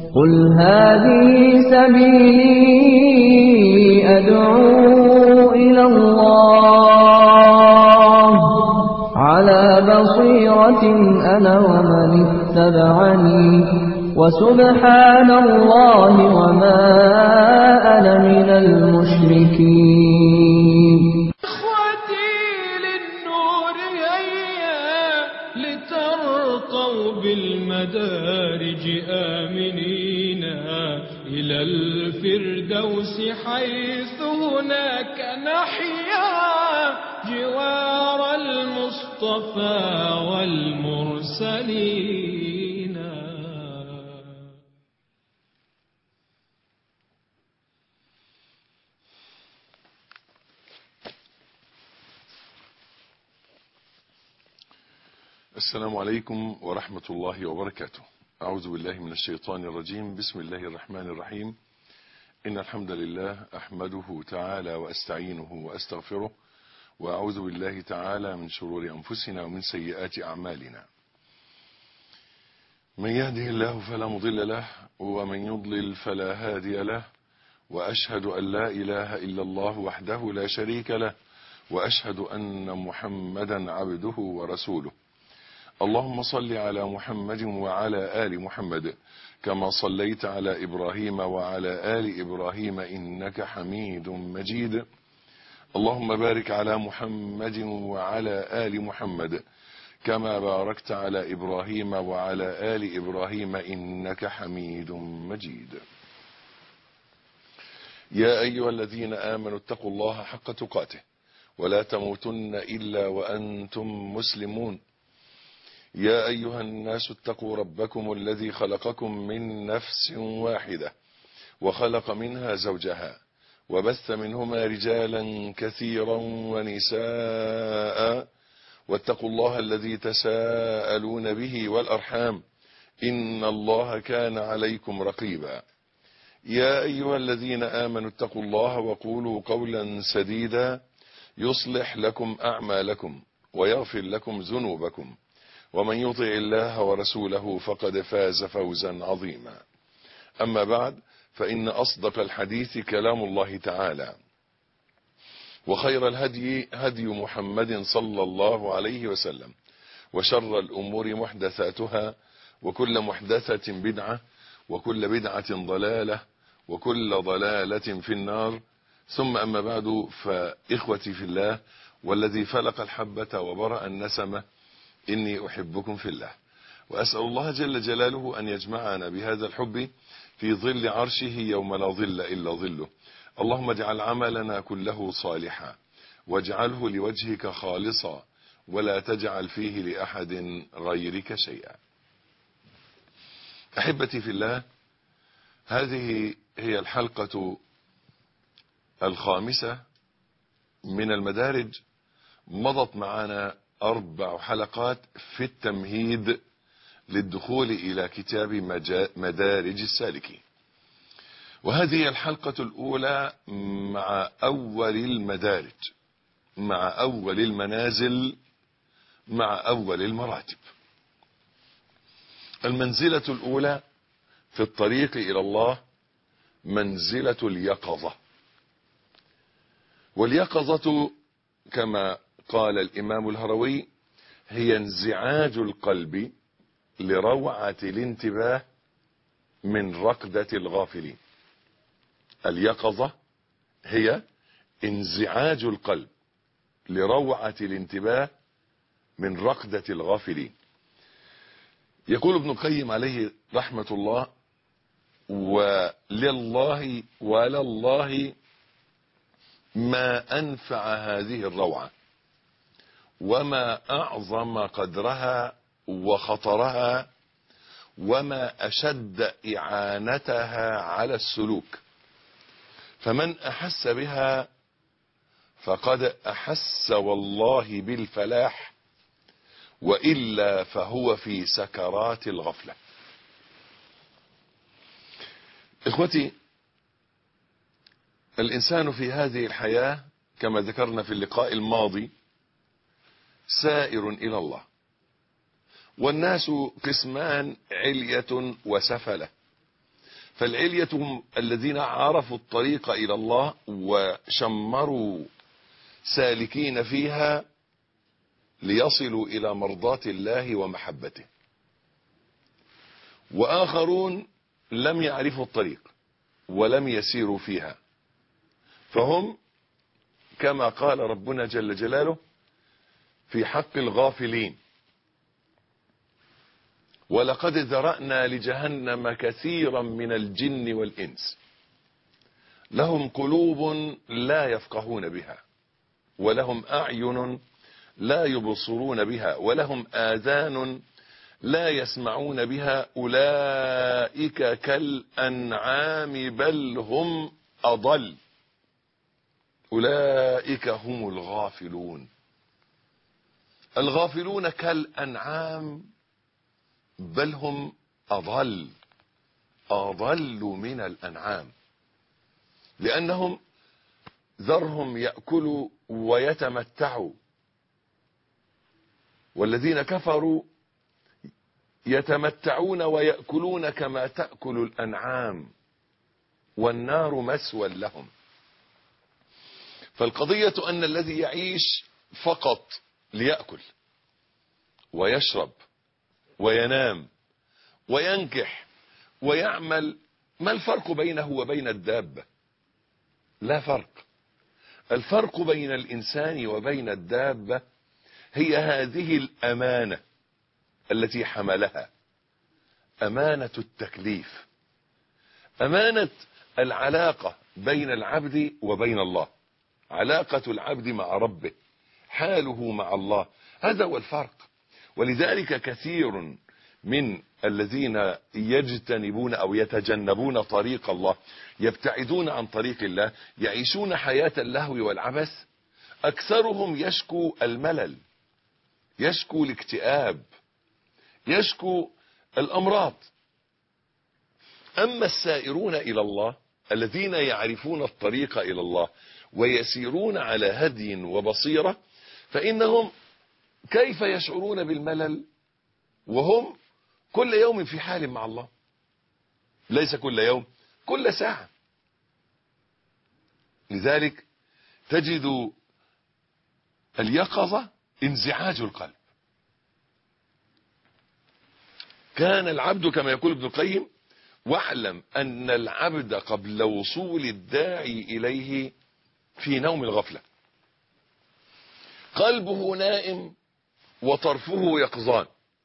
قل هذه سبيلي أدعو إلى الله على بصيرة أنا ومن اتبعني وسبحان الله وما أنا من المشركين. إخوتي للنور هيا لترقوا بالمدارج آمنين إلى الفردوس حيث هناك نحيا جوار المصطفى والمرسلين. السلام عليكم ورحمة الله وبركاته. أعوذ بالله من الشيطان الرجيم. بسم الله الرحمن الرحيم. إن الحمد لله أحمده تعالى وأستعينه وأستغفره، وأعوذ بالله تعالى من شرور أنفسنا ومن سيئات أعمالنا. من يهده الله فلا مضل له، ومن يضلل فلا هادي له، وأشهد أن لا إله إلا الله وحده لا شريك له، وأشهد أن محمدا عبده ورسوله. اللهم صل على محمد وعلى آل محمد كما صليت على إبراهيم وعلى آل إبراهيم إنك حميد مجيد. اللهم بارك على محمد وعلى آل محمد كما باركت على إبراهيم وعلى آل إبراهيم إنك حميد مجيد. يا أيها الذين آمنوا اتقوا الله حق تقاته ولا تموتن إلا وأنتم مسلمون. يا أيها الناس اتقوا ربكم الذي خلقكم من نفس واحدة وخلق منها زوجها وبث منهما رجالا كثيرا ونساء، واتقوا الله الذي تساءلون به والأرحام إن الله كان عليكم رقيبا. يا أيها الذين آمنوا اتقوا الله وقولوا قولا سديدا يصلح لكم أعمالكم ويغفر لكم ذنوبكم، ومن يطع الله ورسوله فقد فاز فوزا عظيما. أما بعد، فإن أصدق الحديث كلام الله تعالى، وخير الهدي هدي محمد صلى الله عليه وسلم، وشر الأمور محدثاتها، وكل محدثة بدعة، وكل بدعة ضلالة، وكل ضلالة في النار. ثم أما بعد، فإخوتي في الله والذي فلق الحبة وبرأ النسمة، إني أحبكم في الله، وأسأل الله جل جلاله أن يجمعنا بهذا الحب في ظل عرشه يوم لا ظل إلا ظله. اللهم اجعل عملنا كله صالحا، واجعله لوجهك خالصا، ولا تجعل فيه لأحد غيرك شيئا. أحبتي في الله، هذه هي الحلقة الخامسة من المدارج. مضت معنا 4 حلقات في التمهيد للدخول إلى كتاب مدارج السالكين، وهذه الحلقة الأولى مع أول المدارج، مع أول المنازل، مع أول المراتب. المنزلة الأولى في الطريق إلى الله منزلة اليقظة. واليقظة كما قال الإمام الهروي هي انزعاج القلب لروعة الانتباه من رقدة الغافلين. اليقظة هي انزعاج القلب لروعة الانتباه من رقدة الغافلين. يقول ابن القيم عليه رحمة الله: ولله ما أنفع هذه الروعة، وما أعظم قدرها وخطرها، وما أشد إعانتها على السلوك. فمن أحس بها فقد أحس والله بالفلاح، وإلا فهو في سكرات الغفلة. إخوتي، الإنسان في هذه الحياة كما ذكرنا في اللقاء الماضي سائر إلى الله، والناس قسمان: علية وسفلة. فالعلية هم الذين عرفوا الطريق إلى الله وشمروا سالكين فيها ليصلوا إلى مرضاة الله ومحبته. وآخرون لم يعرفوا الطريق ولم يسيروا فيها، فهم كما قال ربنا جل جلاله في حق الغافلين: ولقد ذرأنا لجهنم كثيرا من الجن والإنس لهم قلوب لا يفقهون بها ولهم أعين لا يبصرون بها ولهم آذان لا يسمعون بها أولئك كالأنعام بل هم أضل أولئك هم الغافلون. الغافلون كالأنعام بل هم أضل من الأنعام، لأنهم ذرهم يأكلوا ويتمتعوا، والذين كفروا يتمتعون ويأكلون كما تأكل الأنعام والنار مسوى لهم. فالقضية أن الذي يعيش فقط ليأكل ويشرب وينام وينكح ويعمل، ما الفرق بينه وبين الدابة؟ لا فرق. الفرق بين الإنسان وبين الدابة هي هذه الأمانة التي حملها، أمانة التكليف، أمانة العلاقة بين العبد وبين الله، علاقة العبد مع ربه، حاله مع الله، هذا هو الفرق. ولذلك كثير من الذين يجتنبون أو يتجنبون طريق الله، يبتعدون عن طريق الله، يعيشون حياة اللهو والعبث، أكثرهم يشكو الملل، يشكو الاكتئاب، يشكو الأمراض. أما السائرون إلى الله الذين يعرفون الطريق إلى الله ويسيرون على هدي وبصيرة، فإنهم كيف يشعرون بالملل وهم كل يوم في حال مع الله؟ ليس كل يوم، كل ساعة. لذلك تجد اليقظة انزعاج القلب. كان العبد كما يقول ابن القيم: واعلم أن العبد قبل وصول الداعي إليه في نوم الغفلة، قلبه نائم وطرفه يقظان،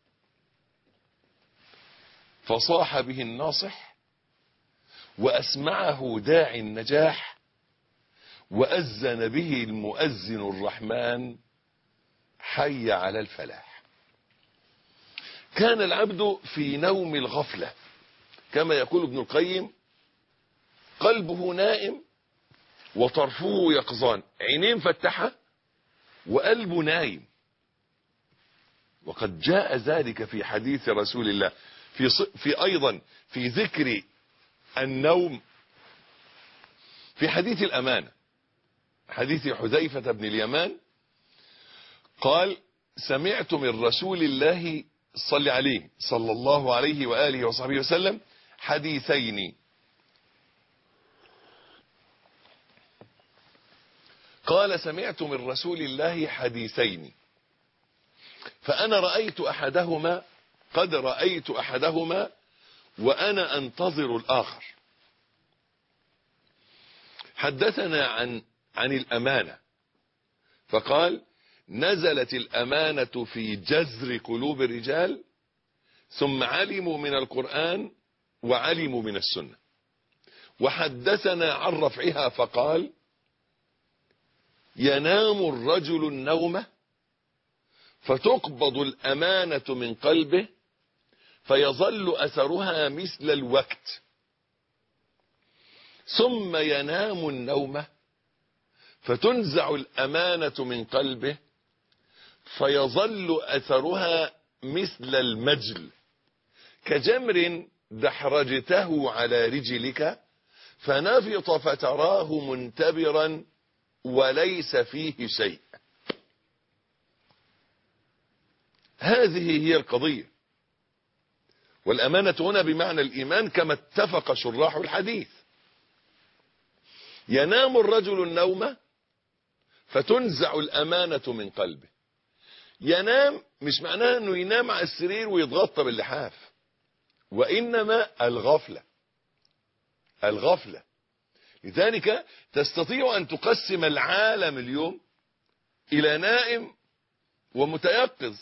فصاح به الناصح وأسمعه داعي النجاح وأذن به المؤذن الرحمن: حي على الفلاح. كان العبد في نوم الغفلة كما يقول ابن القيم: قلبه نائم وطرفه يقظان، عينين فتحة وقلبه نايم. وقد جاء ذلك في حديث رسول الله في أيضا في ذكر النوم، في حديث الأمانة، حديث حذيفة بن اليمان، قال: سمعت من رسول الله صلى الله عليه وآله وصحبه وسلم حديثين. قال: سمعت من رسول الله حديثين، فأنا قد رأيت أحدهما وأنا أنتظر الآخر. حدثنا عن الأمانة، فقال: نزلت الأمانة في جذر قلوب الرجال، ثم علموا من القرآن وعلموا من السنة. وحدثنا عن رفعها، فقال: ينام الرجل النوم فتقبض الأمانة من قلبه فيظل أثرها مثل الوقت، ثم ينام النوم فتنزع الأمانة من قلبه فيظل أثرها مثل المجل، كجمر دحرجته على رجلك فنفط فتراه منتبرا وليس فيه شيء. هذه هي القضية. والأمانة هنا بمعنى الإيمان كما اتفق شراح الحديث. ينام الرجل النوم فتنزع الأمانة من قلبه. ينام مش معناه أنه ينام على السرير ويتغطى باللحاف، وإنما الغفلة. لذلك تستطيع أن تقسم العالم اليوم إلى نائم ومتيقظ.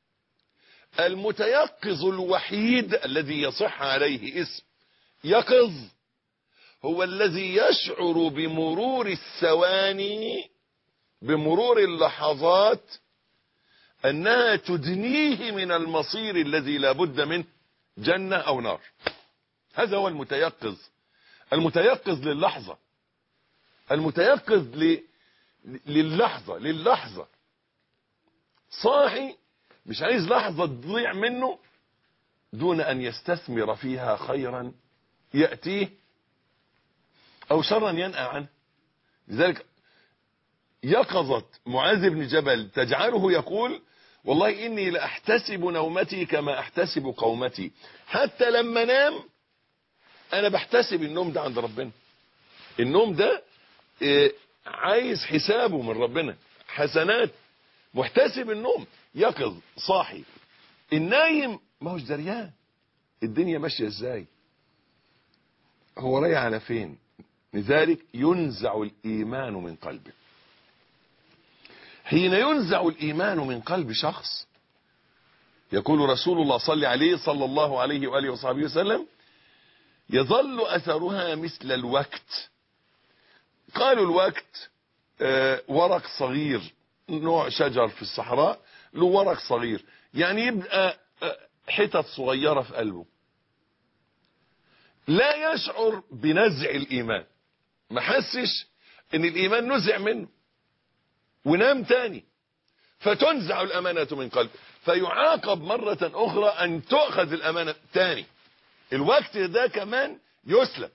المتيقظ الوحيد الذي يصح عليه اسم يقظ هو الذي يشعر بمرور الثواني، بمرور اللحظات، أنها تدنيه من المصير الذي لا بد منه، جنة أو نار. هذا هو المتيقظ. المتيقظ للحظة، المتيقظ للحظة صاحي مش عايز لحظة تضيع منه دون أن يستثمر فيها خيرا يأتيه أو شرا ينأى عنه. لذلك يقظة معاذ بن جبل تجعله يقول: والله إني لأحتسب نومتي كما أحتسب قومتي. حتى لما نام أنا بحتسب النوم ده عند ربنا. النوم ده عايز حسابه من ربنا، حسنات، محتسب النوم، يقظ صاحي. النايم ما هوش دريان الدنيا ماشية ازاي، هو رايح على فين. لذلك ينزع الإيمان من قلبه. حين ينزع الإيمان من قلب شخص، يقول رسول الله صلى الله عليه وآله وصحبه وسلم: يظل أثرها مثل الوقت. قالوا الوقت ورق صغير، نوع شجر في الصحراء له ورق صغير، يعني يبقى حتت صغيرة في قلبه، لا يشعر بنزع الإيمان، ما حسش ان الإيمان نزع منه ونام تاني، فتنزع الأمانة من قلبه، فيعاقب مرة أخرى أن تؤخذ الأمانة تاني. الوقت ده كمان يسلب،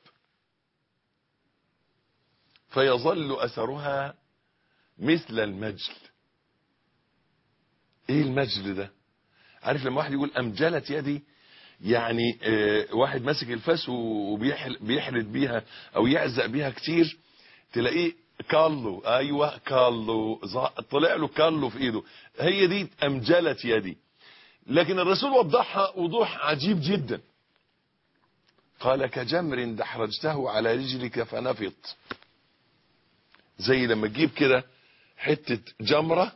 فيظل أثرها مثل المجل. ايه المجل ده؟ عارف لما واحد يقول أمجلت يدي، يعني واحد ماسك الفاس وبيحرد بيها او يعزق بيها كتير، تلاقيه كالو، ايوه كالو، طلع له كالو في ايده، هي دي أمجلت يدي. لكن الرسول وضحها وضوح عجيب جدا، قال: كجمر دحرجته على رجلك فنفط. زي لما تجيب كده حتة جمرة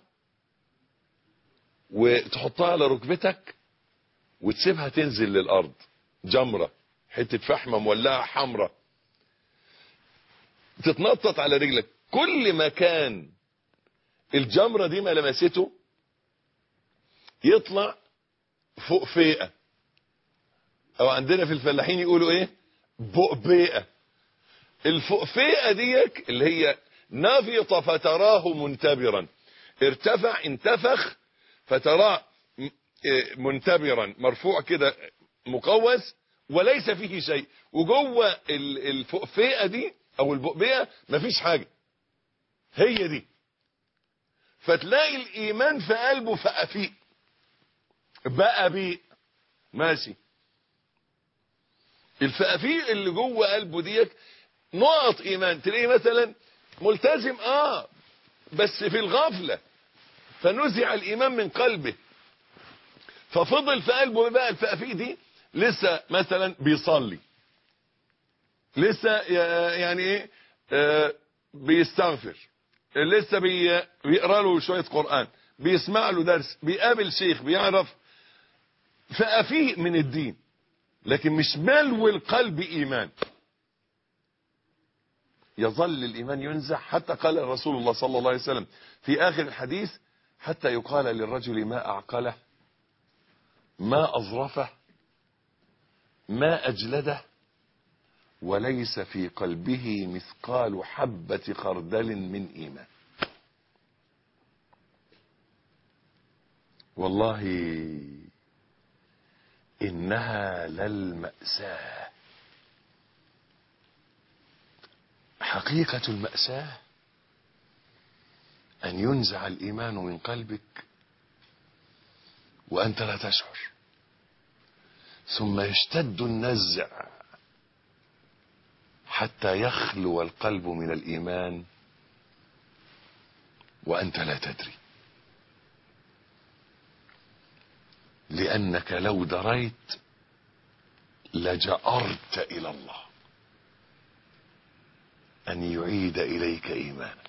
وتحطها على ركبتك وتسيبها تنزل للأرض، جمرة، حتة فحمة مولعة حمرة، تتنطط على رجلك. كل ما كان الجمرة دي ما لمسته يطلع فوق فيئة، او عندنا في الفلاحين يقولوا ايه؟ بؤبئة. الفؤفئة ديك اللي هي نفط فتراه منتبرا، ارتفع انتفخ فتراه منتبرا، مرفوع كده مقوس وليس فيه شيء، وجوه الفؤفئة دي او البؤبئة مفيش حاجة، هي دي. فتلاقي الايمان في قلبه فأفيء بقى بيه ماشي. الفأفيء اللي جوه قلبه ديك نقط ايمان، تلاقيه مثلا ملتزم بس في الغفلة، فنزع الايمان من قلبه، ففضل في قلبه بقى الفأفيء دي، لسه مثلا بيصلي، لسه يعني ايه بيستغفر، لسه بيقرا له شويه قرآن، بيسمع له درس، بيقابل شيخ، بيعرف، فأفيء من الدين، لكن مش ملو القلب ايمان. يظل الايمان ينزع، حتى قال رسول الله صلى الله عليه وسلم في اخر الحديث: حتى يقال للرجل ما اعقله، ما اظرفه، ما اجلده، وليس في قلبه مثقال حبة خردل من ايمان. والله انها للمأساة، حقيقة المأساة ان ينزع الايمان من قلبك وانت لا تشعر. ثم يشتد النزع حتى يخلو القلب من الإيمان وأنت لا تدري، لأنك لو دريت لجأرت إلى الله أن يعيد إليك إيمانك.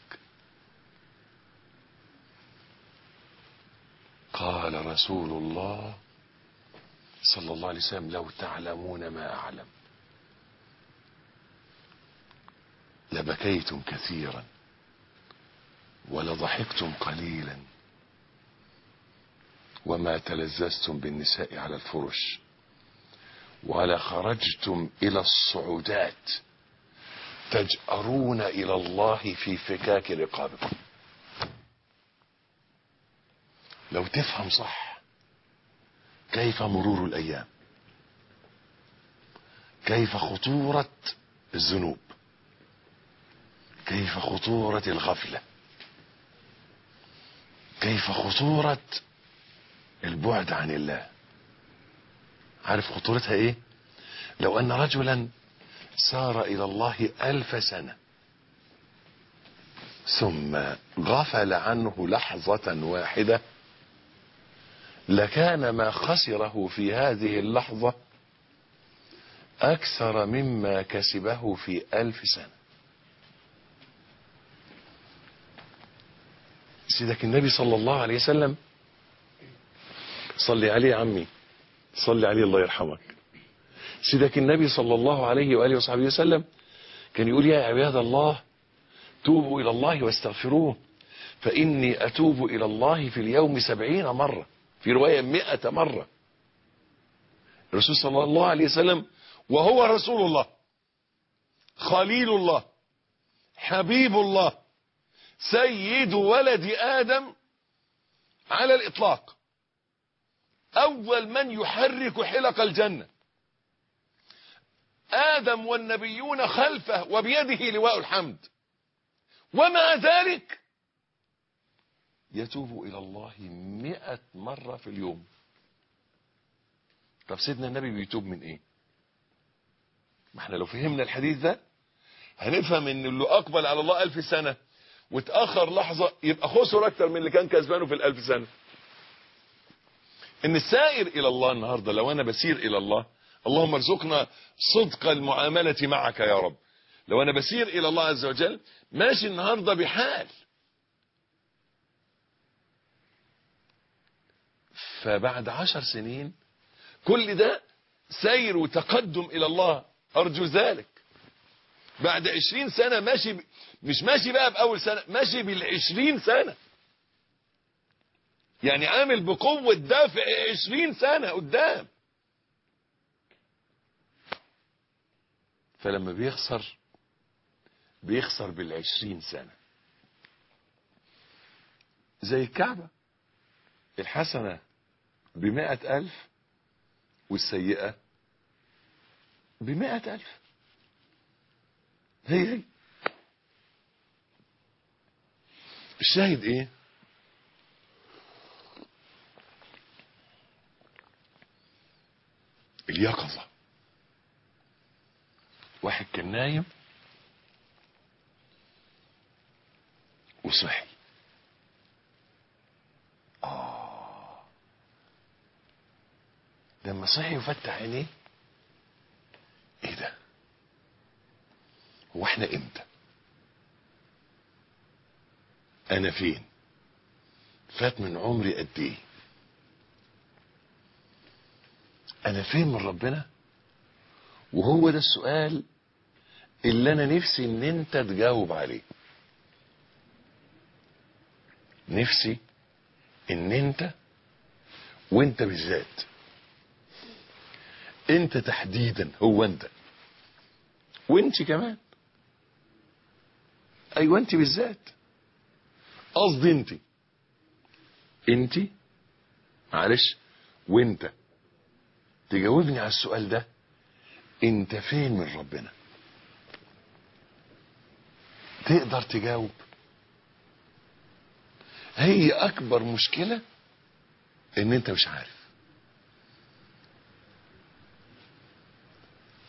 قال رسول الله صلى الله عليه وسلم: لو تعلمون ما أعلم لبكيتم كثيرا ولضحكتم قليلا وما تلذذتم بالنساء على الفرش ولخرجتم إلى الصعودات تجأرون إلى الله في فكاك رقابكم. لو تفهم صح كيف مرور الأيام، كيف خطورة الذنوب، كيف خطورة الغفلة، كيف خطورة البعد عن الله. عارف خطورتها ايه؟ لو ان رجلا سار الى الله 1000 سنة ثم غفل عنه لحظة واحدة لكان ما خسره في هذه اللحظة اكثر مما كسبه في 1000 سنة. سيدك النبي صلى الله عليه وسلم، صلي عليه يا عمي، صلي عليه الله يرحمك. سيدك النبي صلى الله عليه وآله وصحبه وسلم كان يقول: يا عباد الله توبوا إلى الله واستغفروه فإني أتوب إلى الله في اليوم 70 مرة، في رواية 100 مرة. الرسول صلى الله عليه وسلم وهو رسول الله خليل الله حبيب الله سيد ولد آدم على الإطلاق، أول من يحرك حلق الجنة، آدم والنبيون خلفه وبيده لواء الحمد، ومع ذلك يتوب إلى الله 100 مرة في اليوم. طب سيدنا النبي بيتوب من إيه؟ ما احنا لو فهمنا الحديث ده هنفهم ان اللي أقبل على الله 1000 سنة وتأخر لحظة يبقى خسر أكتر من اللي كان كسبانه في 1000 سنة. ان السائر الى الله النهاردة، لو انا بسير الى الله، اللهم ارزقنا صدق المعاملة معك يا رب. لو انا بسير الى الله عز وجل ماشي النهاردة بحال، فبعد 10 سنين كل ده سير وتقدم الى الله، ارجو ذلك. بعد 20 سنة ماشي مش ماشي بقى باول سنة، ماشي بال20 سنة، يعني عامل بقوة دافع 20 سنة قدام. فلما بيخسر بال20 سنة. زي الكعبة، الحسنة ب100,000 والسيئة ب100,000. هي الشاهد ايه؟ اليقظة. واحد كان نايم وصحي، لما صحي وفتح عينيه، ايه ده؟ هو احنا امتى؟ انا فين؟ فات من عمري قد ايه؟ انا فين من ربنا؟ وهو ده السؤال اللي انا نفسي ان انت تجاوب عليه. نفسي ان انت، وانت بالذات، انت تحديدا، هو انت وانت كمان، ايوه انت بالذات، قصدي انت معلش، وانت تجاوبني على السؤال ده. انت فين من ربنا؟ تقدر تجاوب؟ هي اكبر مشكلة ان انت مش عارف.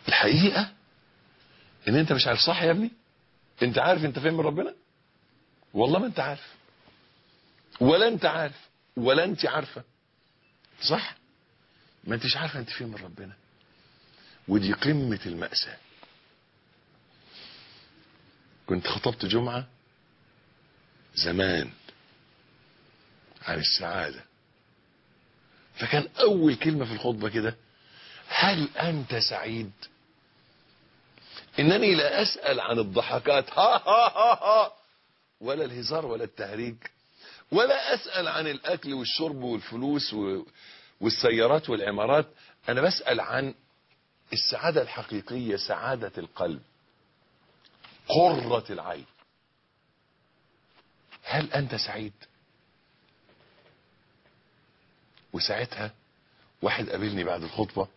الحقيقة ان انت مش عارف. صح يا ابني؟ انت عارف انت فين من ربنا؟ والله ما انت عارف، ولا انت عارف، ولا انت عارفة. صح؟ ما انتش عارفة انت فين من ربنا. ودي قمة المأساة. كنت خطبت جمعة زمان عن السعادة، فكان اول كلمة في الخطبة كده: هل انت سعيد؟ انني لا اسأل عن الضحكات ها ها ها ها، ولا الهزار ولا التهريج، ولا اسأل عن الاكل والشرب والفلوس والسيارات والعمارات. انا بسأل عن السعادة الحقيقية، سعادة القلب، قرة العين. هل انت سعيد؟ وساعتها واحد قابلني بعد الخطبة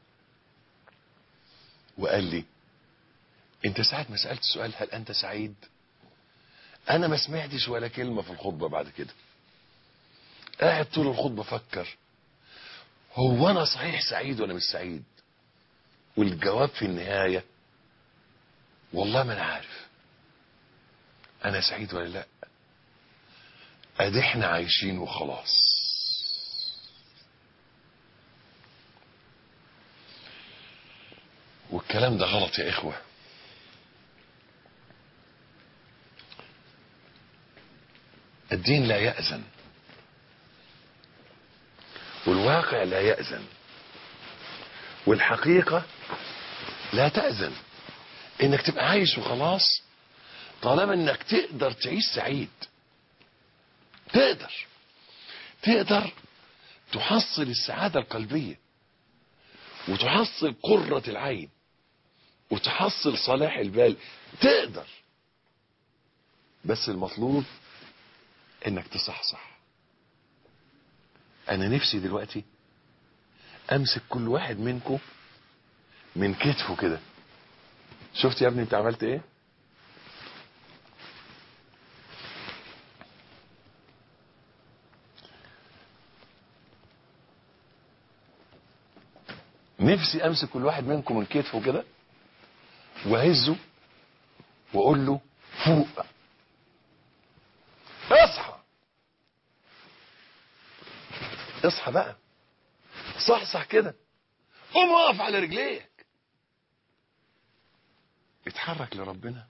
وقال لي: انت ساعة ما سألت السؤال هل انت سعيد، انا ما سمعتش ولا كلمة في الخطبة بعد كده. قاعد طول الخطبة فكر: هو انا صحيح سعيد ولا مش سعيد؟ والجواب في النهاية: والله ما انا عارف انا سعيد ولا لا، ادي احنا عايشين وخلاص. والكلام ده غلط يا اخوة. الدين لا يأذن، والواقع لا يأذن، والحقيقة لا تأذن انك تبقى عايش وخلاص، طالما انك تقدر تعيش سعيد. تقدر تحصل السعادة القلبية، وتحصل قرة العين، وتحصل صلاح البال. تقدر، بس المطلوب انك تصحصح. انا نفسي دلوقتي امسك كل واحد منكم من كتفه كده. شفت يا ابني انت عملت ايه؟ نفسي امسك كل واحد منكم من كتفه كده واهزه واقول له: فوق، اصحى، اصحى بقى، صحصح كده، قوم اقف على رجليك، اتحرك لربنا،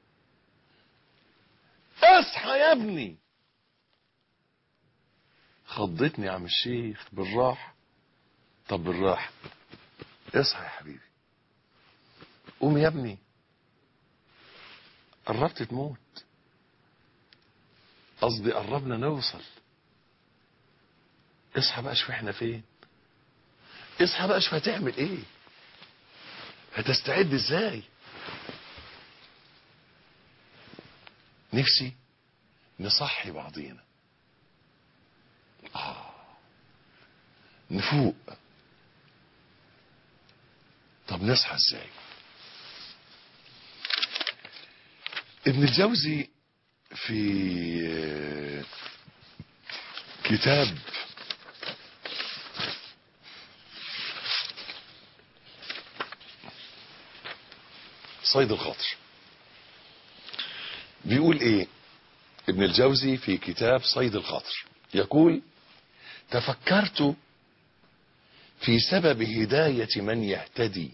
اصحى يا ابني. خضتني يا عم الشيخ، بالراحه. طب بالراحه، اصحى يا حبيبي، قوم يا ابني، قربت تموت، قصدي قربنا نوصل. اصحى بقى، شوف احنا فين. اصحى بقى، شوف هتعمل ايه، هتستعد ازاي. نفسي نصحي بعضينا، نفوق. طب نصحى ازاي؟ ابن الجوزي في كتاب صيد الخاطر بيقول ايه؟ ابن الجوزي في كتاب صيد الخاطر يقول: تفكرت في سبب هداية من يهتدي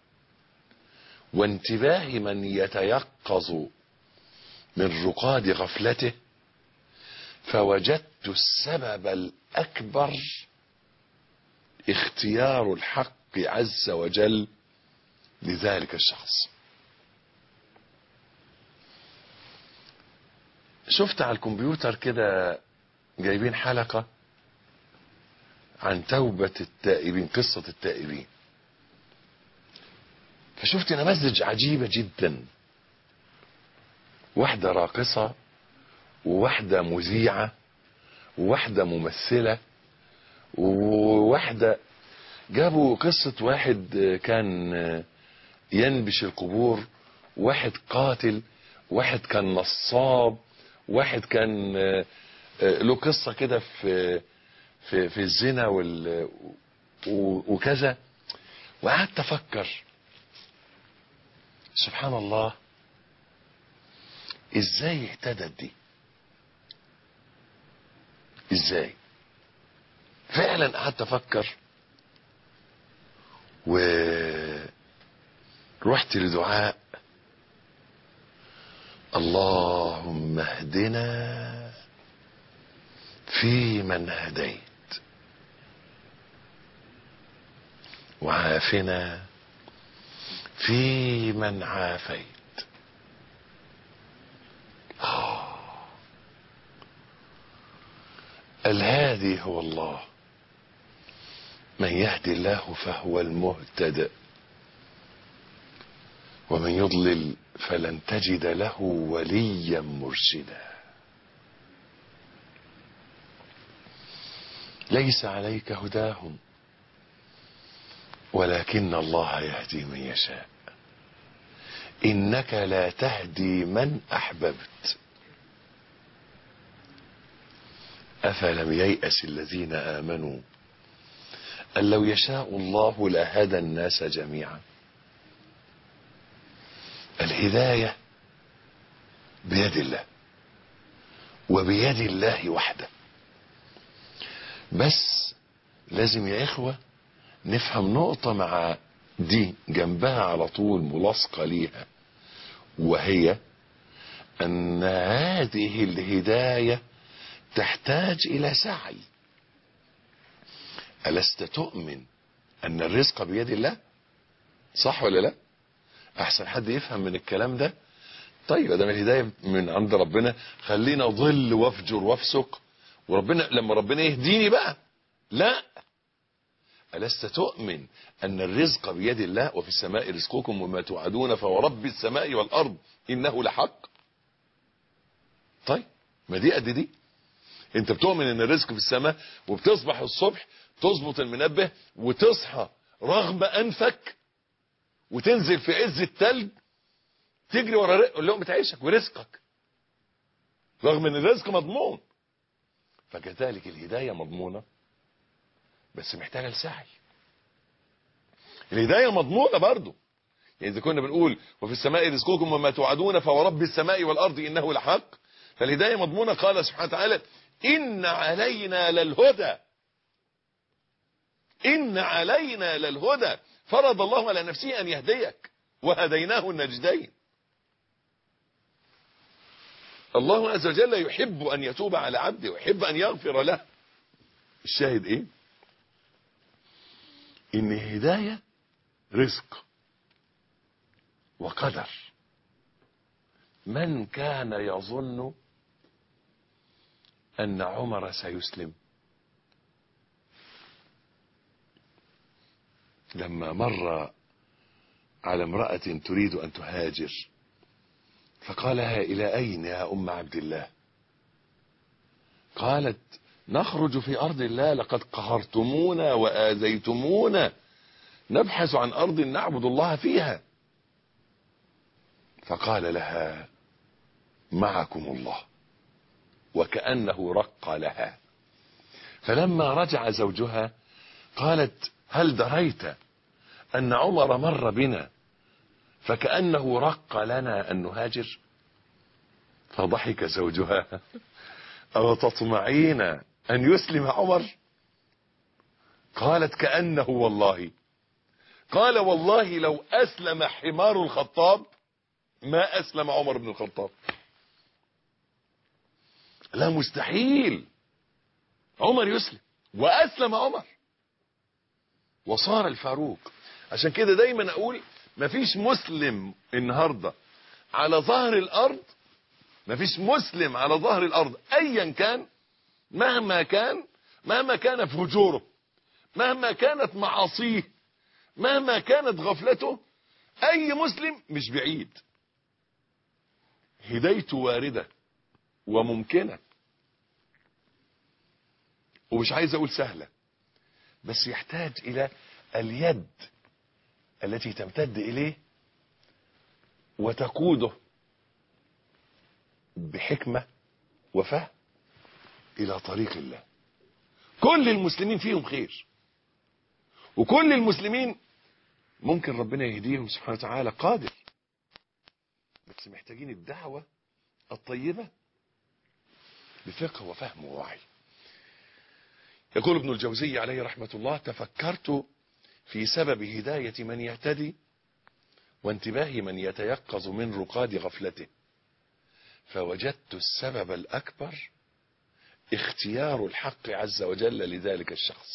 وانتباه من يتيقظ من رقاد غفلته، فوجدت السبب الأكبر اختيار الحق عز وجل لذلك الشخص. شفت على الكمبيوتر كده جايبين حلقة عن توبة التائبين، قصة التائبين، فشفت نماذج عجيبة جدا. واحدة راقصة، وواحدة مذيعة، وواحدة ممثلة، وواحدة جابوا قصة واحد كان ينبش القبور، واحد قاتل، واحد كان نصاب، واحد كان له قصة كده في الزنا وكذا. وقعدت افكر سبحان الله، ازاي اهتدت دي؟ ازاي؟ فعلا قعدت افكر ورحت لدعاء: اللهم اهدنا فيمن هديت، وعافنا فيمن عافيت. الهادي هو الله، من يهدي الله فهو المهتد، ومن يضلل فلن تجد له وليا مرشدا. ليس عليك هداهم ولكن الله يهدي من يشاء، إنك لا تهدي من أحببت. أفلم ييأس الذين آمنوا أن لو يشاء الله لهدى الناس جميعا. الهداية بيد الله وبيد الله وحده. بس لازم يا إخوة نفهم نقطة مع دي جنبها على طول ملاصقة ليها، وهي أن هذه الهداية تحتاج إلى سعي. ألست تؤمن أن الرزق بيد الله؟ صح ولا لا؟ أحسن حد يفهم من الكلام ده. طيب ده من الهداية من عند ربنا، خلينا ضل وافجر وافسق، وربنا لما ربنا يهديني بقى. لا، ألست تؤمن أن الرزق بيد الله؟ وفي السماء رزقكم وما توعدون فورب السماء والأرض إنه لحق. طيب ما دي قد دي. انت بتؤمن ان الرزق في السماء، وبتصبح الصبح تظبط المنبه وتصحى رغم انفك وتنزل في عز التلج تجري ورا لقمة عيشك ورزقك، رغم ان الرزق مضمون. فكذلك الهداية مضمونة بس محتاجة لسعي. الهداية مضمونة برضو، يعني اذا كنا بنقول وفي السماء رزقكم وما توعدون فورب السماء والارض انه لحق، فالهداية مضمونة. قال سبحانه وتعالى: إن علينا للهدى، إن علينا للهدى، فرض الله على نفسه أن يهديك وهديناه النجدين. الله عز وجل يحب أن يتوب على عبده ويحب أن يغفر له. الشاهد إيه؟ إن الهداية رزق وقدر. من كان يظن أن عمر سيسلم لما مر على امرأة تريد أن تهاجر فقالها: إلى أين يا أم عبد الله؟ قالت: نخرج في أرض الله، لقد قهرتمونا وآذيتمونا، نبحث عن أرض نعبد الله فيها. فقال لها: معكم الله، وكأنه رق لها. فلما رجع زوجها قالت: هل دريت أن عمر مر بنا فكأنه رق لنا أن نهاجر؟ فضحك زوجها: أو تطمعين أن يسلم عمر؟ قالت: كأنه والله. قال: والله لو أسلم حمار الخطاب ما أسلم عمر بن الخطاب. لا، مستحيل عمر يسلم، وأسلم عمر وصار الفاروق. عشان كده دايما أقول مفيش مسلم النهاردة على ظهر الأرض، مفيش مسلم على ظهر الأرض أيا كان، مهما كان فجوره، مهما كانت معاصيه، مهما كانت غفلته، أي مسلم مش بعيد، هدايته واردة وممكنة، ومش عايز أقول سهلة، بس يحتاج إلى اليد التي تمتد إليه وتقوده بحكمة وفهم إلى طريق الله. كل المسلمين فيهم خير، وكل المسلمين ممكن ربنا يهديهم سبحانه وتعالى، قادر. بس محتاجين الدعوة الطيبة بفقه وفهم ووعي. يقول ابن الجوزي عليه رحمة الله: تفكرت في سبب هداية من يهتدي وانتباه من يتيقظ من رقاد غفلته، فوجدت السبب الأكبر اختيار الحق عز وجل لذلك الشخص.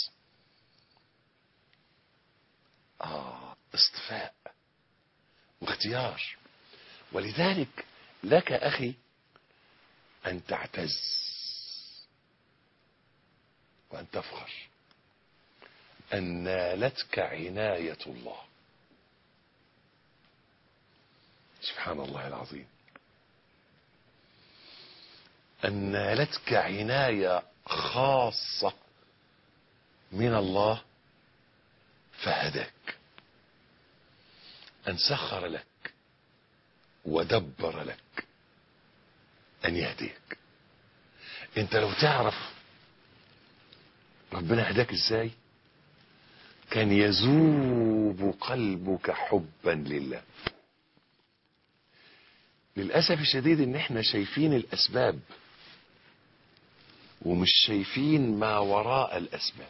اصطفاء واختيار. ولذلك لك أخي أن تعتز وأن تفخر أن نالتك عناية الله. سبحان الله العظيم. أن نالتك عناية خاصة من الله فهداك، أن سخر لك ودبر لك أن يهديك. أنت لو تعرف ربنا هداك إزاي كان يذوب قلبك حبا لله. للأسف الشديد إن احنا شايفين الأسباب ومش شايفين ما وراء الأسباب.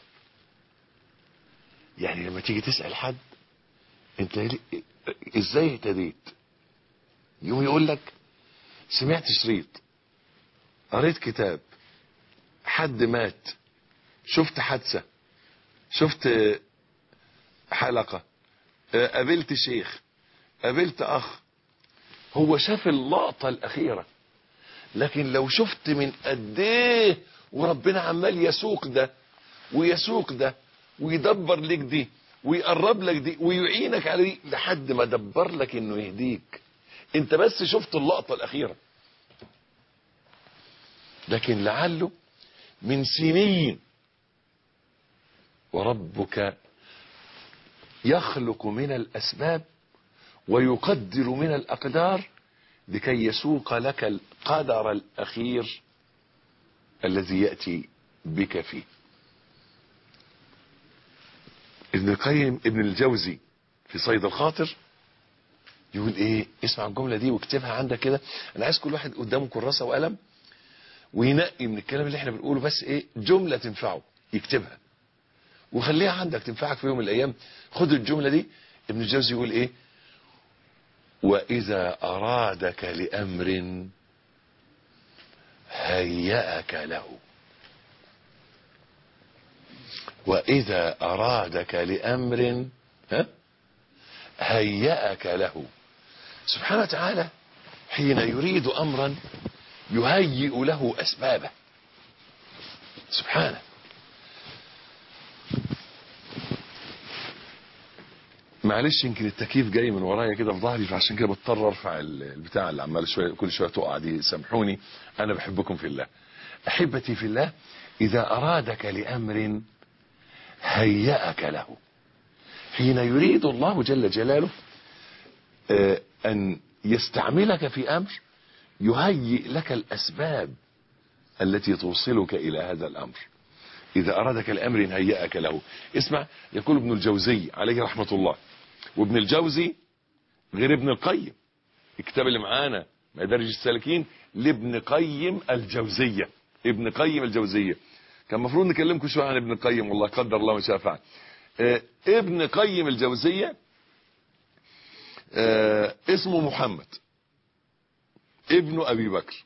يعني لما تيجي تسأل حد انت ازاي اهتديت، يوم يقول لك سمعت شريط، قريت كتاب، حد مات، شفت حادثة، شفت حلقة، قابلت شيخ، قابلت اخ. هو شاف اللقطة الاخيرة، لكن لو شفت من قد ايه وربنا عمال يسوق ده ويسوق ده ويدبر لك دي ويقرب لك دي ويعينك على دي لحد ما دبر لك انه يهديك. انت بس شفت اللقطة الاخيرة، لكن لعله من سنين وربك يخلق من الاسباب ويقدر من الاقدار لكي يسوق لك القدر الاخير الذي يأتي بك فيه. ابن القيم ابن الجوزي في صيد الخاطر يقول ايه؟ اسمع الجملة دي واكتبها عندك كده. انا عايز كل واحد قدامه كراسة وقلم وينقي من الكلام اللي احنا بنقوله بس ايه جملة تنفعه يكتبها وخليها عندك تنفعك في يوم من الايام. خد الجملة دي. ابن الجوزي يقول ايه؟ واذا ارادك لامر هيأك له. وإذا أرادك لأمر هيأك له. سبحانه وتعالى حين يريد أمرا يهيئ له أسبابه سبحانه. معلش يمكن التكييف جاي من ورايا كده في ظهري فعشان كده بضطر ارفع البتاع اللي عمال شويه كل شويه تقع دي. سامحوني، انا بحبكم في الله. احبتي في الله، اذا ارادك لامر هيأك له. حين يريد الله جل جلاله ان يستعملك في امر يهيئ لك الاسباب التي توصلك الى هذا الامر. اذا ارادك لامر هيأك له. اسمع، يقول ابن الجوزي عليه رحمة الله، وابن الجوزي غير ابن القيم. الكتاب اللي معانا مدارج السالكين لابن قيم الجوزية. ابن قيم الجوزية كان المفروض نكلمكم شوية عن ابن القيم، والله قدر الله ما شاء فعل. ابن قيم الجوزية اسمه محمد ابن ابي بكر.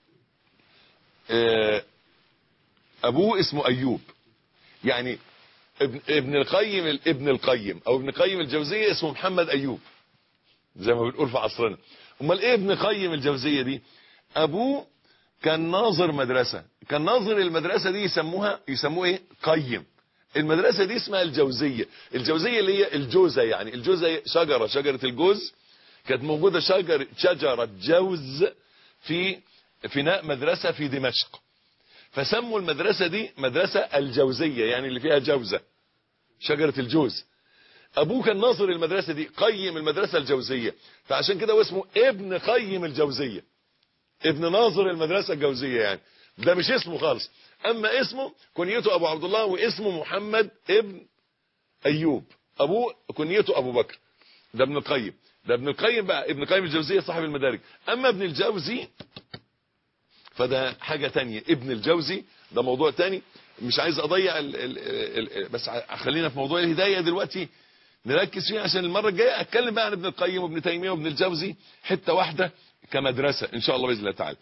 ابوه اسمه ايوب. يعني ابن القيم او ابن قيم الجوزية اسمه محمد ايوب زي ما بنقول في عصرنا. امال ايه ابن قيم الجوزية دي؟ ابوه كان ناظر مدرسة. كان ناظر المدرسة دي يسموه ايه؟ قيم. المدرسة دي اسمها الجوزية. الجوزية اللي هي الجوزة، يعني الجوزة شجرة الجوز. كانت موجودة شجرة جوز في فناء مدرسة في دمشق، فسموا المدرسة دي مدرسة الجوزية، يعني اللي فيها جوزة، شجرة الجوز. ابوه كان ناظر المدرسة دي، قيم المدرسة الجوزية، فعشان كده هو اسمه ابن قيم الجوزية، ابن ناظر المدرسة الجوزية. يعني ده مش اسمه خالص، اما اسمه كنيته ابو عبد الله واسمه محمد ابن ايوب. ابوه كنيته ابو بكر، ده ابن القيم. ده ابن القيم بقى، ابن القيم الجوزية صاحب المدارج. اما ابن الجوزي فده حاجة تانية. ابن الجوزي ده موضوع تاني، مش عايز اضيع بس خلينا في موضوع الهداية دلوقتي نركز فيه، عشان المرة الجاية اتكلم بقى عن ابن القيم وابن تيمية وابن الجوزي حتة واحدة كمدرسة ان شاء الله بإذن الله تعالى.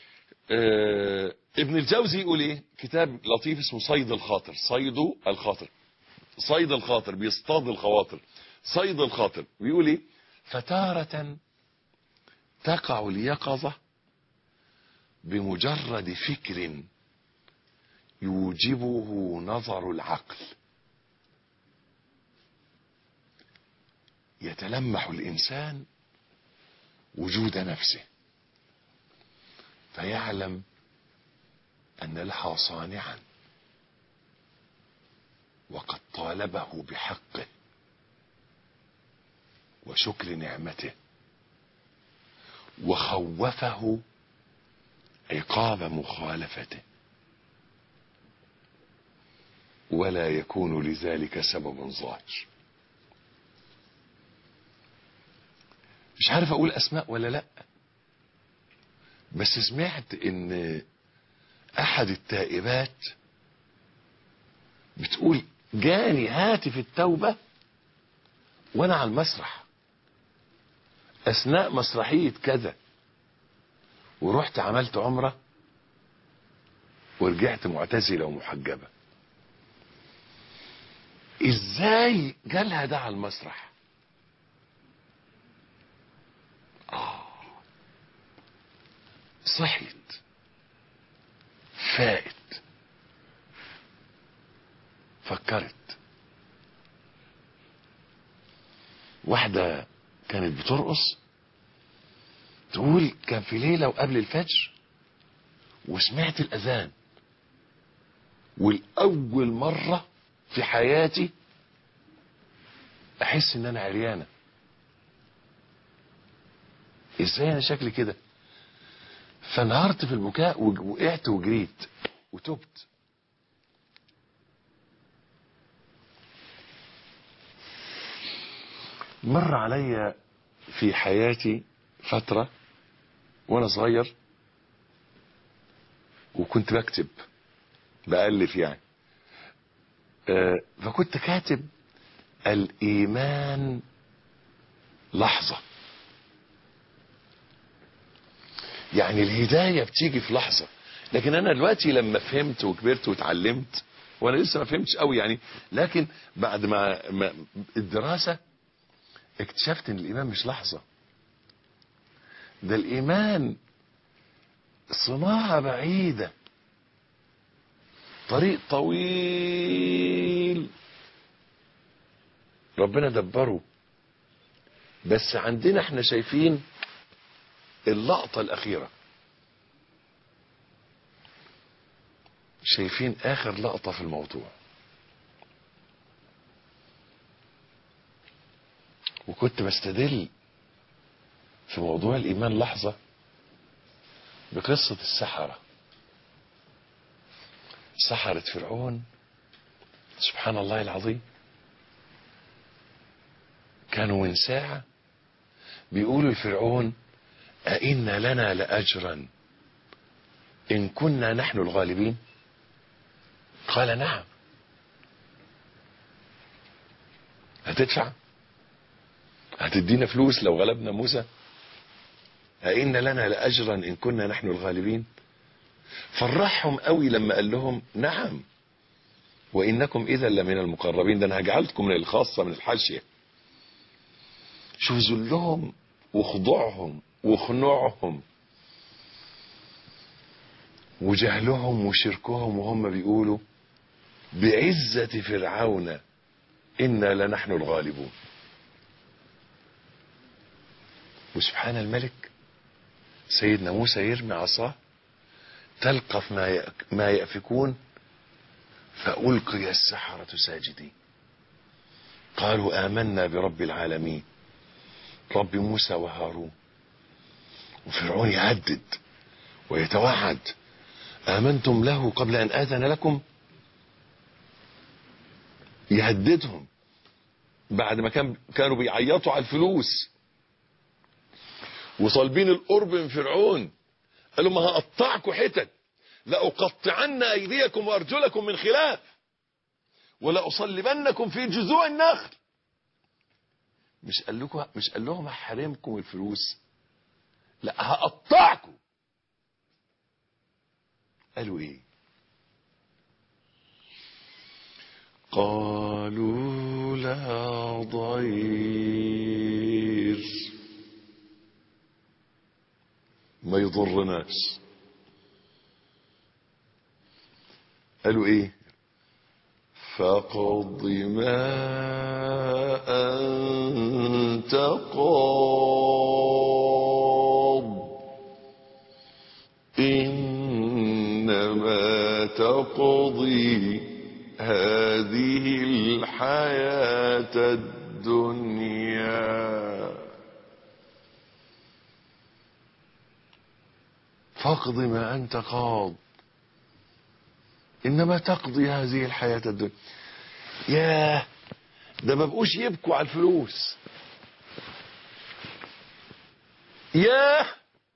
ابن الجوزي يقول ايه؟ كتاب لطيف اسمه صيد الخاطر. صيد الخاطر بيصطاد الخواطر. صيد الخاطر بيقول ايه؟ فتارة تقع اليقظة بمجرد فكر يوجبه نظر العقل، يتلمح الإنسان وجود نفسه فيعلم أن لها صانعا وقد طالبه بحقه وشكر نعمته وخوفه عقاب مخالفته، ولا يكون لذلك سبب ظاهر. مش عارف اقول اسماء ولا لا، بس سمعت ان احد التائبات بتقول جاني هاتف التوبة وانا على المسرح اثناء مسرحية كذا، ورحت عملت عمرة ورجعت معتزلة ومحجبة. ازاي جالها ده على المسرح؟ صحيت فائت فكرت. واحدة كانت بترقص تقول كان في ليلة وقبل الفجر وسمعت الأذان، والأول مرة في حياتي أحس إن أنا عريانة. إزاي أنا شكلي كده؟ فانهارت في البكاء ووقعت وجريت وتبت. مر علي في حياتي فترة وانا صغير وكنت بكتب بألف يعني، فكنت كاتب الإيمان لحظة، يعني الهداية بتيجي في لحظة. لكن انا دلوقتي لما فهمت وكبرت واتعلمت، وانا لسه ما فهمتش قوي يعني، لكن بعد ما الدراسة اكتشفت ان الايمان مش لحظة، ده الايمان صناعة بعيدة، طريق طويل ربنا دبره، بس عندنا احنا شايفين اللقطة الاخيرة، شايفين اخر لقطة في الموضوع. وكنت بستدل في موضوع الايمان لحظة بقصة سحرة فرعون. سبحان الله العظيم، كانوا من ساعة بيقولوا لفرعون أئن لنا لأجرا إن كنا نحن الغالبين؟ قال نعم. هتدفع؟ هتدينا فلوس لو غلبنا موسى؟ أئن لنا لأجرا إن كنا نحن الغالبين؟ فرحهم قوي لما قال لهم نعم وإنكم إذا لمن المقربين، ده أنا هجعلتكم من الخاصة من الحاشية. شوف ذلهم وخضوعهم وخنوعهم وجهلهم وشركهم وهم بيقولوا بعزة فرعون إنا لنحن الغالبون. وسبحان الملك سيدنا موسى يرمي عصاه تلقف ما يأفكون فألقي السحرة ساجدين قالوا آمنا برب العالمين رب موسى وهارون. وفرعون يهدد ويتوعد آمنتم له قبل أن آذن لكم، يهددهم بعد ما كانوا بيعيطوا على الفلوس وصلبين القرب من فرعون، قالوا ما هقطعكم حتت، لأقطعن أيديكم وأرجلكم من خلاف ولأصلبنكم في جذوع النخل. مش قال لهم هحرمكم الفلوس، لا هقطعكم. قالوا ايه؟ قالوا لا ضير، ما يضرناش. قالوا ايه؟ فاقض ما أنت قاض إنما تقضي هذه الحياة الدنيا. فاقض ما أنت قاض إنما تقضي هذه الحياة الدنيا. ياه، ده ما بقوش يبكوا على الفلوس. ياه،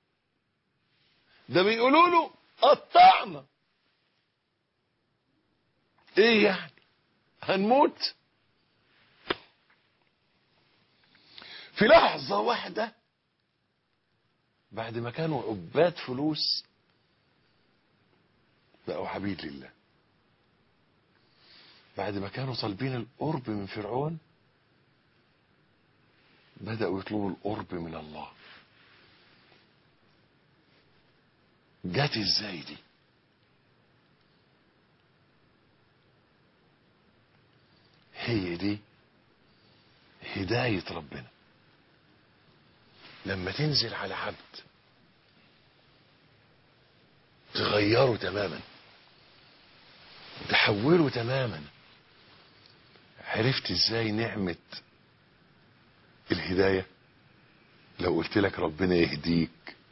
ده بيقولوا له قطعنا. ايه يعني هنموت؟ في لحظة واحدة بعد ما كانوا عباد فلوس بقوا عبيد لله. بعد ما كانوا طالبين القرب من فرعون بدأوا يطلبوا القرب من الله. جات ازاي دي؟ هي دي هداية ربنا لما تنزل على عبد تغيره تماما، تحوله تماما. عرفت ازاي نعمة الهداية؟ لو قلت لك ربنا يهديك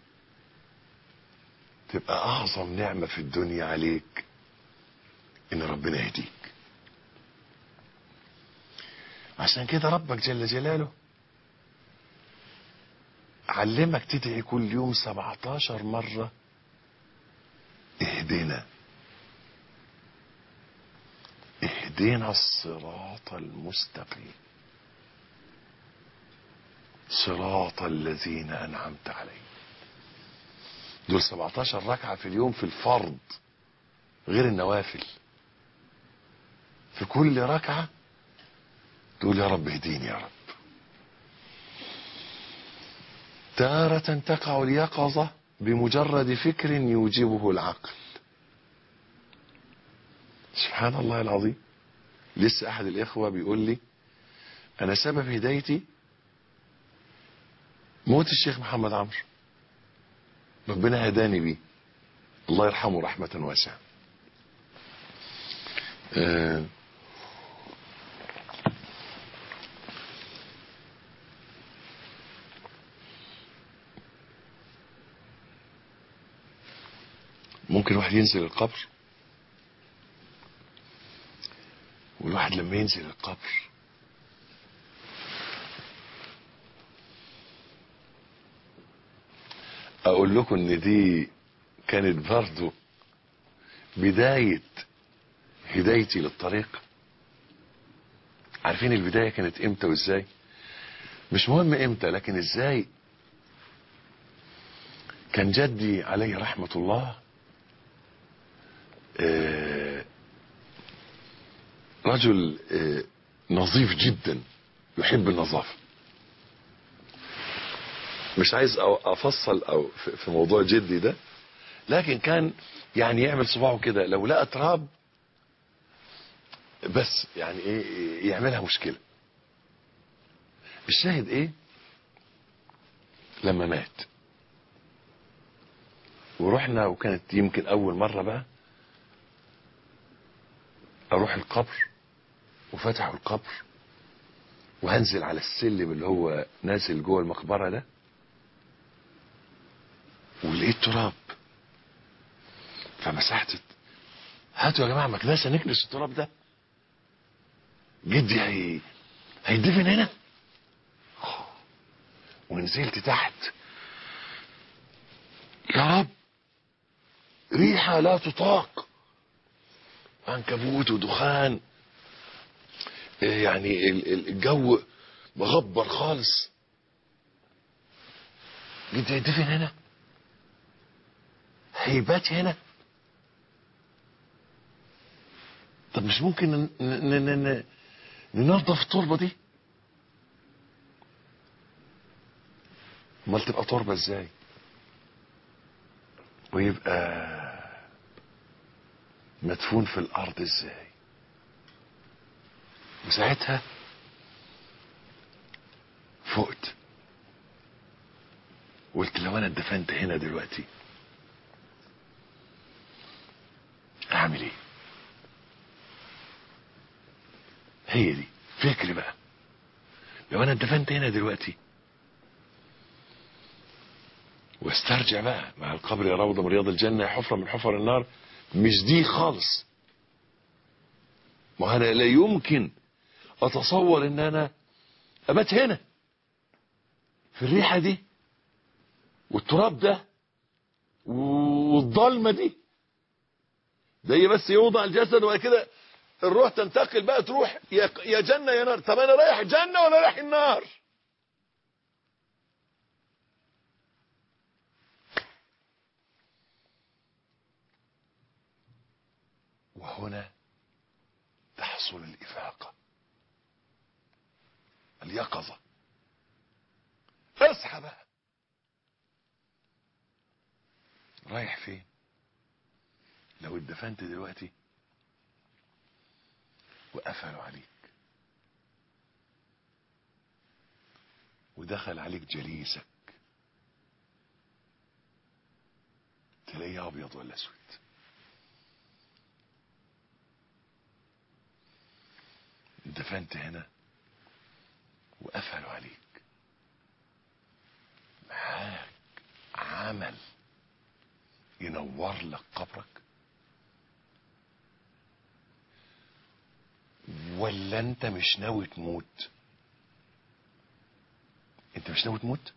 تبقى اعظم نعمة في الدنيا عليك ان ربنا يهديك. عشان كده ربك جل جلاله علمك تدعي كل يوم 17 مرة اهدنا اهدنا الصراط المستقيم صراط الذين أنعمت عليهم. دول 17 ركعة في اليوم في الفرض غير النوافل. في كل ركعة تقول يا رب اهديني يا رب. تارة تقع اليقظة بمجرد فكر يوجبه العقل. سبحان الله العظيم. لسه أحد الإخوة بيقول لي أنا سبب هدايتي موت الشيخ محمد عمرو، ربنا هداني بيه، الله يرحمه رحمة واسعة. ممكن واحد ينزل القبر، والواحد لما ينزل القبر اقول لكم ان دي كانت برضو بداية هدايتي للطريق. عارفين البداية كانت امتى وازاي؟ مش مهم امتى، لكن ازاي. كان جدي عليه رحمة الله رجل نظيف جدا يحب النظافة. مش عايز افصل او في موضوع جدي ده، لكن كان يعني يعمل صباعه كده لو لقى تراب بس يعني ايه يعملها مشكلة. الشاهد ايه؟ لما مات ورحنا، وكانت يمكن اول مرة بقى اروح القبر، وفتحوا القبر وهنزل على السلم اللي هو نازل جوه المقبرة ده، ولقيت تراب. فمسحت، هاتوا يا جماعة مكنسة نكنس التراب ده، جدي هيدفن هنا. ونزلت تحت يا رب ريحة لا تطاق، عنكبوت ودخان، يعني الجو مغبر خالص. جيت هيدفن هنا، هيبات هنا. طب مش ممكن ننظف التربة دي؟ امال تبقى تربة ازاي ويبقى مدفون في الارض ازاي؟ وساعتها فقت قلت لو انا اتدفنت هنا دلوقتي اعمل ايه؟ هي دي فكري بقى. لو انا اتدفنت هنا دلوقتي واسترجع بقى مع القبر يا روضة من رياض الجنة يا حفرة من حفر النار، مش دي خالص. ما انا لا يمكن اتصور ان انا ابات هنا في الريحة دي والتراب ده والضلمة دي. ده هي بس يوضع الجسد وبعد كده الروح تنتقل بقى تروح يا جنة يا نار. طب انا رايح جنة ولا رايح النار؟ وهنا تحصل الإفاقة، اليقظة. اصحى بقى، رايح فين؟ لو اتدفنت دلوقتي وقفلوا عليك ودخل عليك جليسك، تلاقيه ابيض ولا اسود؟ اتدفنت هنا وقفلوا عليك، معاك عمل ينور لك قبرك ولا انت مش ناوي تموت؟ انت مش ناوي تموت؟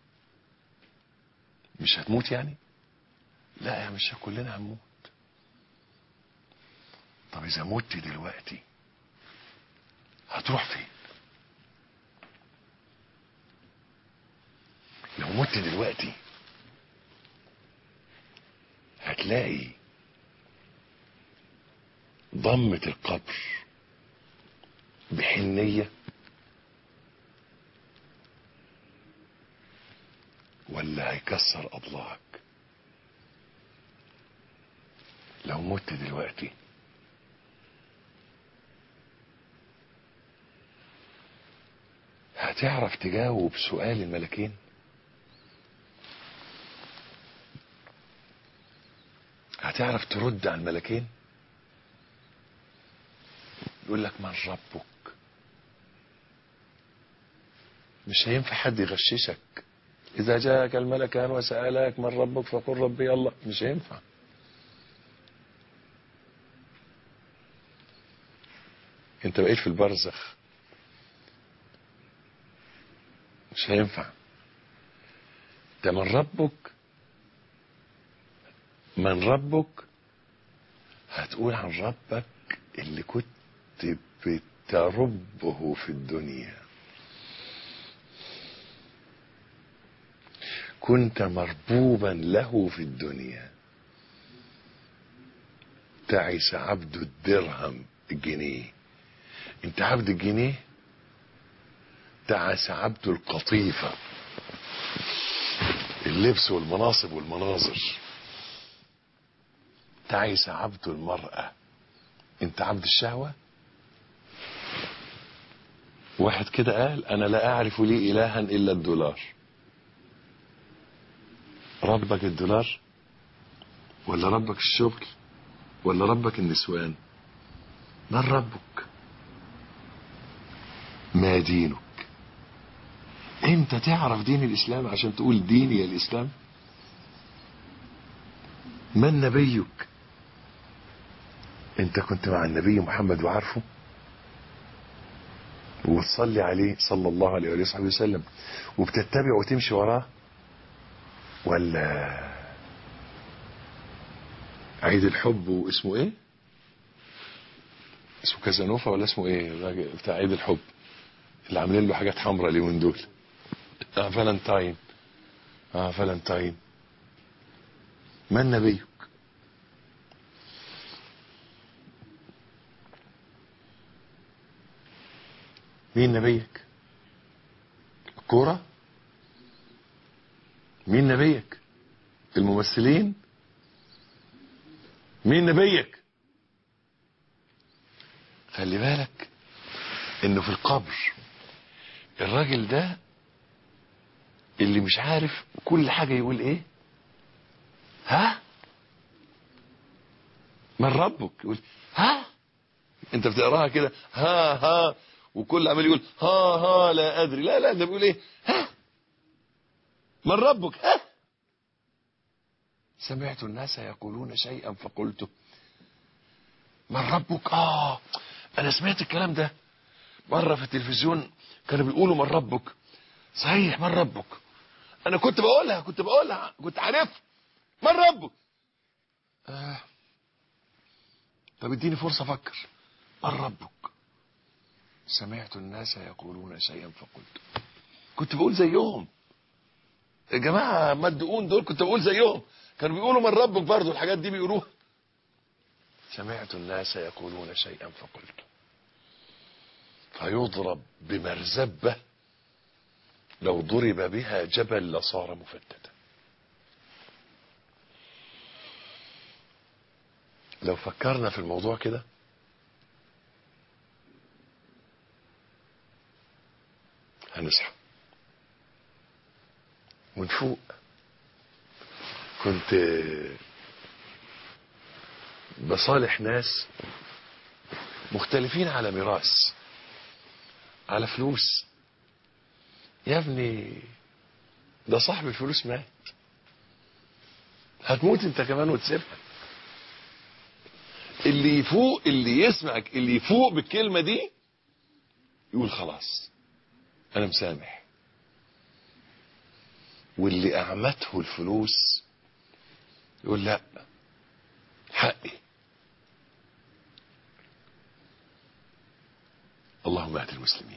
مش هتموت يعني؟ لا يا مش كلنا هنموت. طب اذا مت دلوقتي هتروح فين؟ لو مت دلوقتي هتلاقي ضمة القبر بحنية ولا هيكسر أضلاعك؟ لو مت دلوقتي هتعرف تجاوب سؤال الملكين؟ هتعرف ترد على الملكين؟ يقول لك من ربك. مش هينفع حد يغششك. إذا جاءك الملكان وسألك من ربك فقل ربي الله. مش هينفع. انت بقيت في البرزخ، مش هينفع. ده من ربك، من ربك هتقول عن ربك اللي كنت بتربه في الدنيا، كنت مربوبا له في الدنيا. تعس عبد الدرهم الجنيه، انت عبد الجنيه. تعس عبد القطيفة، اللبس والمناصب والمناظر. تعس عبد المرأة، انت عبد الشهوة. واحد كده قال انا لا اعرف لي الها الا الدولار. ربك الدولار ولا ربك الشغل ولا ربك النسوان؟ من ربك؟ ما دينك؟ انت تعرف دين الاسلام عشان تقول ديني الاسلام؟ من نبيك؟ انت كنت مع النبي محمد وعارفه وتصلي عليه صلى الله عليه وصحبه وسلم وبتتبع وتمشي وراه، ولا عيد الحب، واسمه ايه؟ اسمه كازانوفا ولا اسمه ايه الراجل بتاع عيد الحب اللي عاملين له حاجات حمراء اليومين دول؟ فالنتاين. فالنتاين. من نبيك؟ مين نبيك؟ الكورة؟ مين نبيك؟ الممثلين؟ مين نبيك؟ خلي بالك انه في القبر الراجل ده اللي مش عارف كل حاجة يقول ايه؟ ها؟ من ربك؟ يقول ها؟ انت بتقراها كده ها، وكل عمال يقول ها لا ادري. لا ده بيقول ايه؟ ها؟ من ربك؟ ها؟ سمعت الناس يقولون شيئا فقلته. من ربك؟ انا سمعت الكلام ده مرة في التلفزيون، كانوا بيقولوا من ربك. صحيح، من ربك؟ انا كنت بقولها كنت عارف من ربك. طب اديني فرصة افكر. من ربك؟ سمعت الناس يقولون شيئا فقلت. كنت بقول زيهم يا جماعة، مدقون دول كنت بقول زيهم، كانوا بيقولوا من ربك برضو، الحاجات دي بيقولوها. سمعت الناس يقولون شيئا فقلت. فيضرب بمرزبة لو ضرب بها جبل لصار مفتتا. لو فكرنا في الموضوع كده هنصحى ونفوق. كنت بصالح ناس مختلفين على ميراث، على فلوس. يا ابني ده صاحب الفلوس مات، هتموت انت كمان وتسيبها. اللي يفوق، اللي يسمعك، اللي يفوق بالكلمة دي يقول خلاص انا مسامح. واللي اعمته الفلوس يقول لا، حقي. اللهم اهد المسلمين.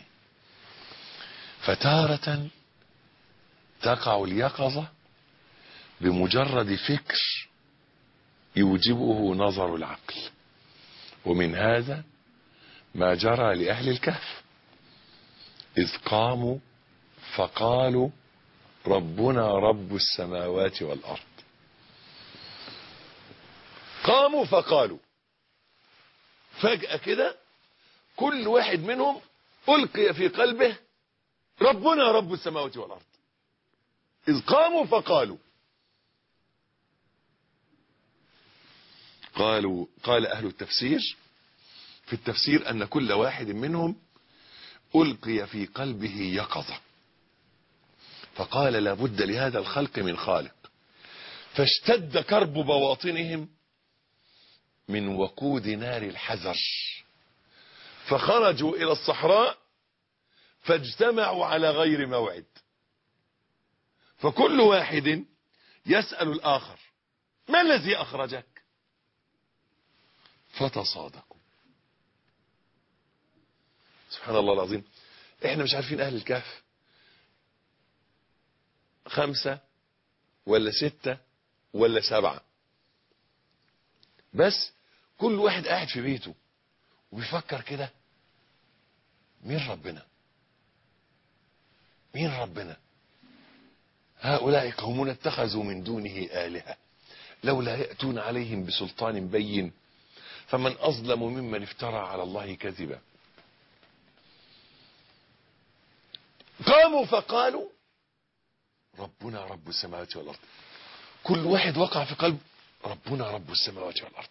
فتارة تقع اليقظة بمجرد فكر يوجبه نظر العقل، ومن هذا ما جرى لأهل الكهف إذ قاموا فقالوا ربنا رب السماوات والأرض. قاموا فقالوا، فجأة كده كل واحد منهم ألقي في قلبه ربنا رب السماوات والأرض. إذ قاموا فقالوا. قال أهل التفسير في التفسير أن كل واحد منهم ألقي في قلبه يقظة، فقال لابد لهذا الخلق من خالق، فاشتد كرب بواطنهم من وقود نار الحذر، فخرجوا إلى الصحراء فاجتمعوا على غير موعد، فكل واحد يسأل الآخر ما الذي أخرجك؟ فتصادقوا. سبحان الله العظيم. احنا مش عارفين أهل الكهف 5 ولا 6 ولا 7، بس كل واحد قاعد في بيته وبيفكر كده مين ربنا؟ مين ربنا؟ هؤلاء قومون اتخذوا من دونه آلهة لولا يأتون عليهم بسلطان بين فمن أظلم ممن افترى على الله كذبا. قاموا فقالوا ربنا رب السماوات والأرض. كل واحد وقع في قلب ربنا رب السماوات والأرض،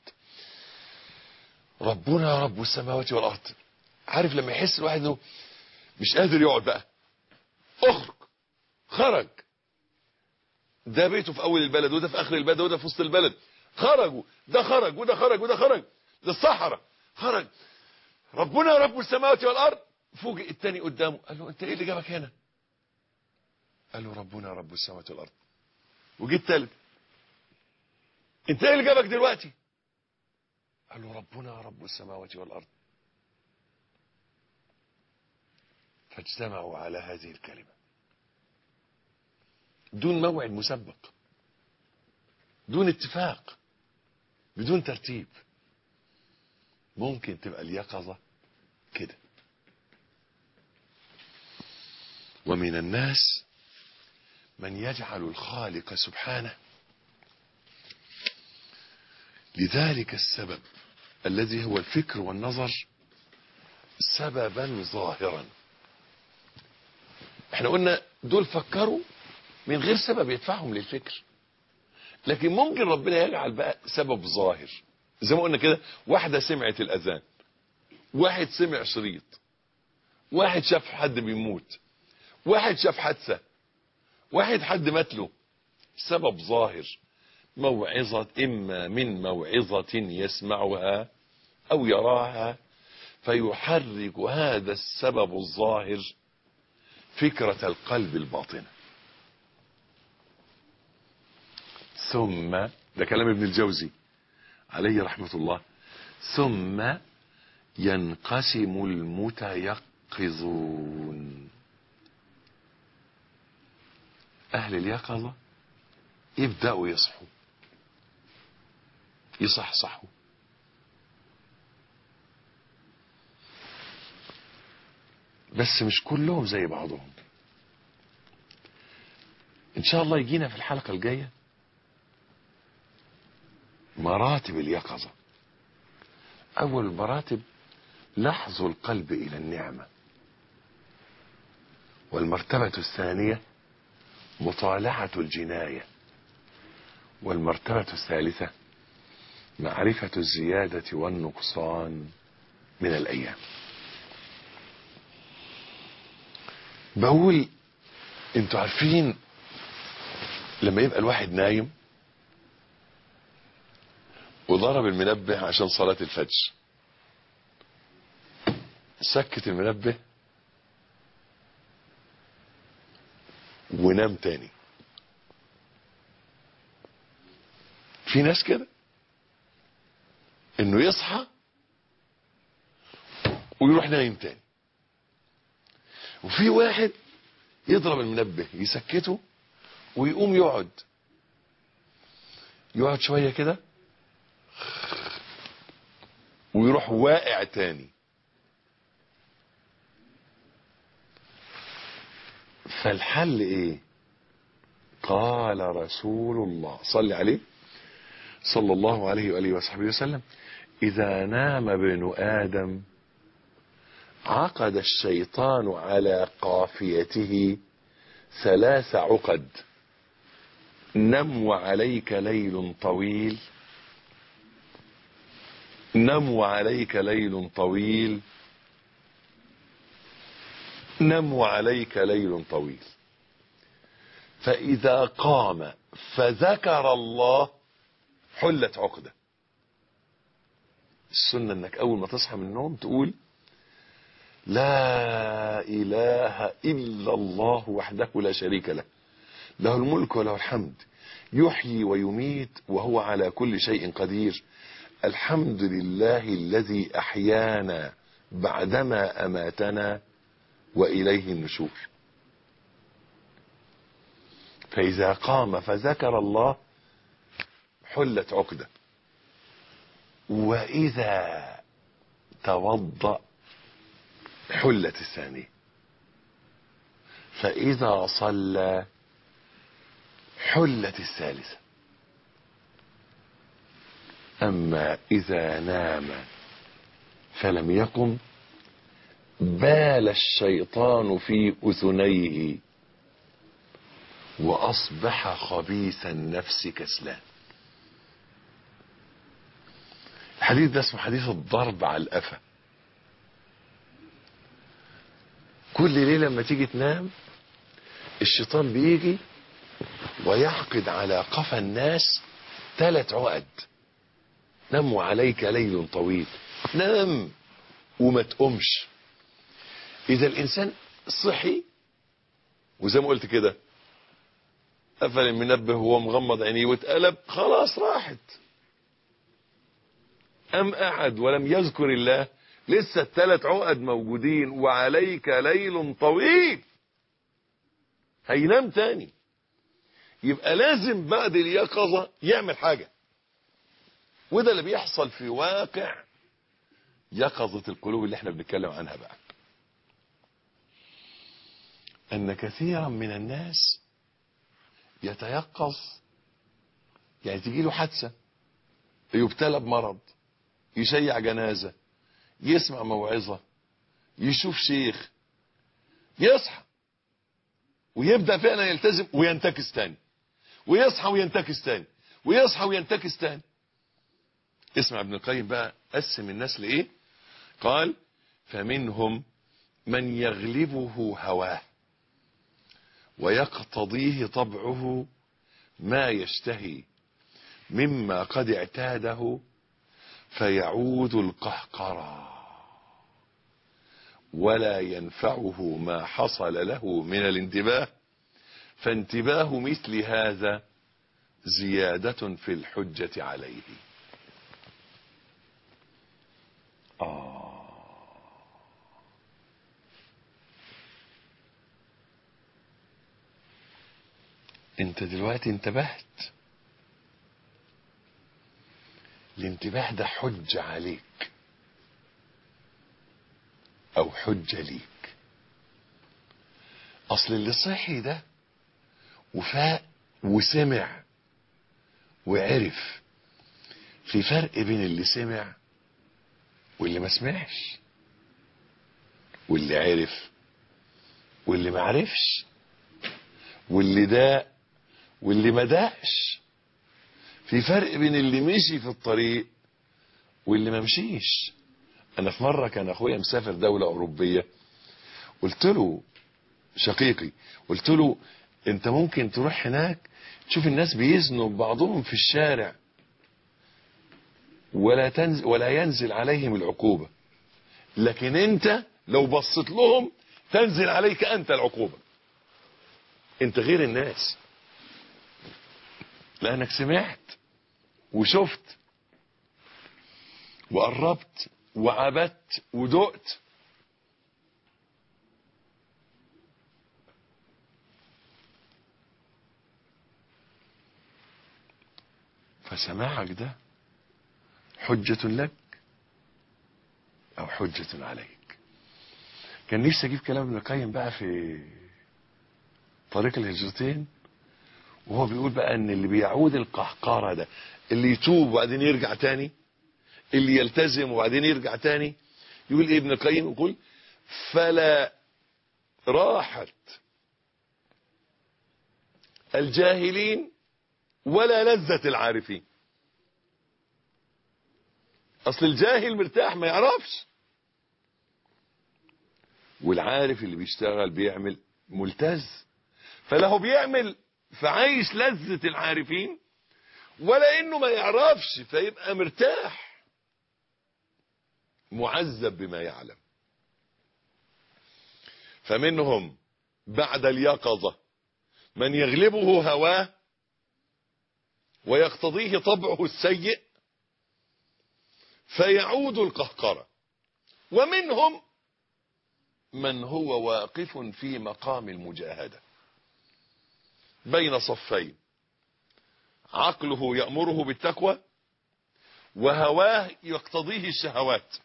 ربنا رب السماوات والأرض. عارف لما يحس الواحد انه مش قادر يقعد بقى، خرج. ده بيته في اول البلد، وده في اخر البلد، وده في وسط البلد. خرجوا، ده خرج وده خرج وده خرج للصحراء، خرج ربنا رب السماوات والارض. فوجئ التاني قدامه قال له انت ايه اللي جابك هنا؟ قال له ربنا رب السماوات والارض. وجي التالت انت ايه اللي جابك دلوقتي؟ قالوا ربنا رب السماوات والأرض. فاجتمعوا على هذه الكلمة دون موعد مسبق، دون اتفاق، بدون ترتيب. ممكن تبقى اليقظة كده. ومن الناس من يجعل الخالق سبحانه لذلك السبب الذي هو الفكر والنظر سببا ظاهرا. احنا قلنا دول فكروا من غير سبب يدفعهم للفكر، لكن ممكن ربنا يجعل بقى سبب ظاهر. زي ما قلنا كده، واحدة سمعت الأذان، واحد سمع شريط، واحد شاف حد بيموت، واحد شاف حادثة، واحد حد مات له. سبب ظاهر، موعظة، إما من موعظة يسمعها أو يراها، فيحرك هذا السبب الظاهر فكرة القلب الباطنة. ثم، ده كلام ابن الجوزي عليه رحمة الله، ثم ينقسم المتيقظون. أهل اليقظة يبدأوا يصحوا، يصحصحوا. بس مش كلهم زي بعضهم. إن شاء الله يجينا في الحلقة الجاية مراتب اليقظة. أول المراتب لحظ القلب إلى النعمة، والمرتبة الثانية مطالعة الجناية، والمرتبة الثالثة معرفة الزيادة والنقصان من الأيام. بقول انتوا عارفين لما يبقى الواحد نايم وضرب المنبه عشان صلاة الفجر، سكت المنبه ونام تاني. في ناس كده انه يصحى ويروح نايم تاني، وفي واحد يضرب المنبه يسكته ويقوم يقعد شوية كده ويروح واقع تاني. فالحل ايه؟ قال رسول الله صلى عليه صلى الله عليه وآله وصحبه وسلم: إذا نام ابن آدم عقد الشيطان على قافيته 3 عقد: نم وعليك ليل طويل، نم وعليك ليل طويل، نم وعليك ليل طويل. فإذا قام فذكر الله حلت عقدة. السنة انك اول ما تصحى من النوم تقول: لا اله الا الله وحده لا شريك له، له الملك وله الحمد، يحيي ويميت وهو على كل شيء قدير، الحمد لله الذي احيانا بعدما اماتنا واليه النشور. فاذا قام فذكر الله حلت عقدة. واذا توضأ حلت الثانية. فاذا صلى حلت الثالثة. اما اذا نام فلم يقم بال الشيطان في اذنيه واصبح خبيث النفس كسلان. الحديث ده اسمه حديث الضرب على القفا. كل ليلة لما تيجي تنام الشيطان بيجي ويعقد على قفا الناس 3 عقد: نم وعليك ليل طويل، نام وما تقومش. اذا الانسان صحي وزي ما قلت كده قفل المنبه وهو مغمض عينيه واتقلب، خلاص راحت. أم قعد ولم يذكر الله، لسه الثلاث عقد موجودين، وعليك ليل طويل، هينام تاني. يبقى لازم بعد اليقظة يعمل حاجة، وده اللي بيحصل في واقع يقظة القلوب اللي احنا بنتكلم عنها بقى. أن كثيرا من الناس يتيقظ، يعني تجيله حادثة، يبتلى بمرض، يشيع جنازة، يسمع موعظة، يشوف شيخ، يصحى ويبدأ فعلا يلتزم وينتكس تاني، ويصحى وينتكس تاني، ويصحى وينتكس تاني. اسمع ابن القيم بقى قسم الناس لإيه. قال: فمنهم من يغلبه هواه ويقتضيه طبعه ما يشتهي مما قد اعتاده، فيعود القهقرى ولا ينفعه ما حصل له من الانتباه، فانتباه مثل هذا زيادة في الحجة عليه. انت دلوقتي انتبهت، الانتباه ده حجة عليك او حجة ليك. اصل اللي صحي ده وفاق وسمع وعرف، في فرق بين اللي سمع واللي ما سمعش، واللي عرف واللي ما عرفش، واللي داق واللي ما داقش. في فرق بين اللي مشي في الطريق واللي ما مشيش. انا في مرة كان اخويا مسافر دولة اوروبية، قلت له شقيقي، قلت له انت ممكن تروح هناك تشوف الناس بيزنوا ببعضهم في الشارع ولا ينزل عليهم العقوبة، لكن انت لو بصيت لهم تنزل عليك انت العقوبة. انت غير الناس لانك سمعت وشفت وقربت وعبدت ودقت. فسماعك ده حجة لك او حجة عليك. كان نفسي اجيب كلام ابن القيم بقى في طريق الهجرتين، وهو بيقول بقى ان اللي بيعود القهقرة ده، اللي يتوب وبعدين يرجع تاني، اللي يلتزم وبعدين يرجع تاني. يقول ايه ابن القيم؟ يقول: فلا راحت الجاهلين ولا لذة العارفين. اصل الجاهل مرتاح ما يعرفش، والعارف اللي بيشتغل بيعمل ملتز، فلا هو بيعمل فعايش لذة العارفين، ولا انه ما يعرفش فيبقى مرتاح معذب بما يعلم. فمنهم بعد اليقظة من يغلبه هواه ويقتضيه طبعه السيء فيعود القهقرة، ومنهم من هو واقف في مقام المجاهدة بين صفين، عقله يأمره بالتقوى وهواه يقتضيه الشهوات.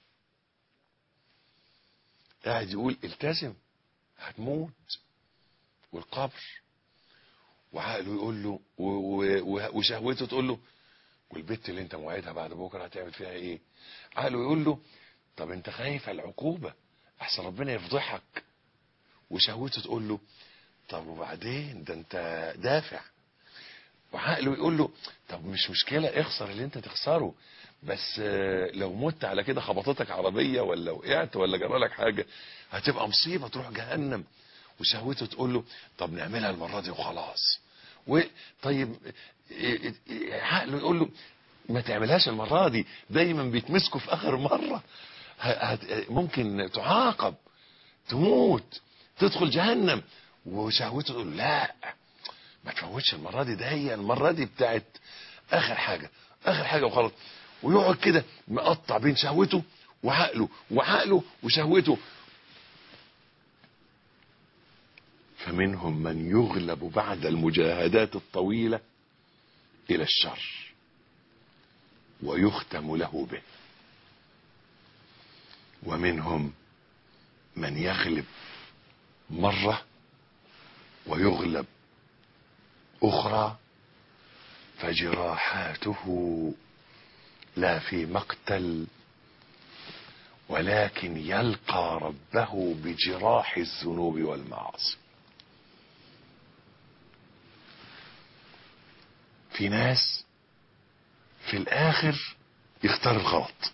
قاعد يقول التزم هتموت والقبر، وعقله يقول له وشهوته تقول له والبت اللي انت موعدها بعد بكره هتعمل فيها ايه. عقله يقول له طب انت خايف على العقوبه احسن ربنا يفضحك، وشهوته تقول له طب وبعدين ده انت دافع، وعقله يقول له طب مش مشكله اخسر اللي انت تخسره، بس لو مت على كده خبطتك عربيه ولا وقعت ولا جرالك حاجه هتبقى مصيبه تروح جهنم. وشهوته تقول له طب نعملها المره دي وخلاص. طيب عقله يقول له ما تعملهاش المره دي، دايما بيتمسكوا في اخر مره، ممكن تعاقب تموت تدخل جهنم. وشهوته تقول لا ما تفوتش المره دي، ده هي المره دي بتاعت اخر حاجه، اخر حاجه وخلاص. ويقعد كده مقطع بين شهوته وعقله وعقله وشهوته. فمنهم من يغلب بعد المجاهدات الطويلة إلى الشر ويختم له به، ومنهم من يغلب مرة ويغلب أخرى فجراحاته لا في مقتل ولكن يلقى ربه بجراح الذنوب والمعاصي. في ناس في الآخر يختار الغلط،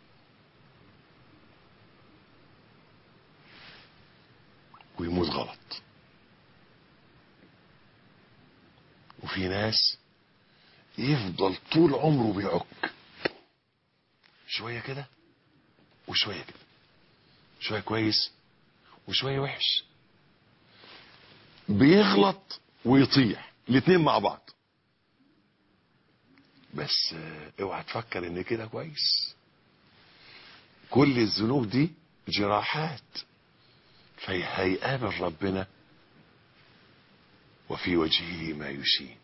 ويموت غلط. وفي ناس يفضل طول عمره بيعك، شوية كده وشوية كده، شوية كويس وشوية وحش، بيغلط ويطيح الاتنين مع بعض. بس اوعى تفكر ان كده كويس. كل الذنوب دي جراحات، فهيقابل ربنا وفي وجهه ما يشين.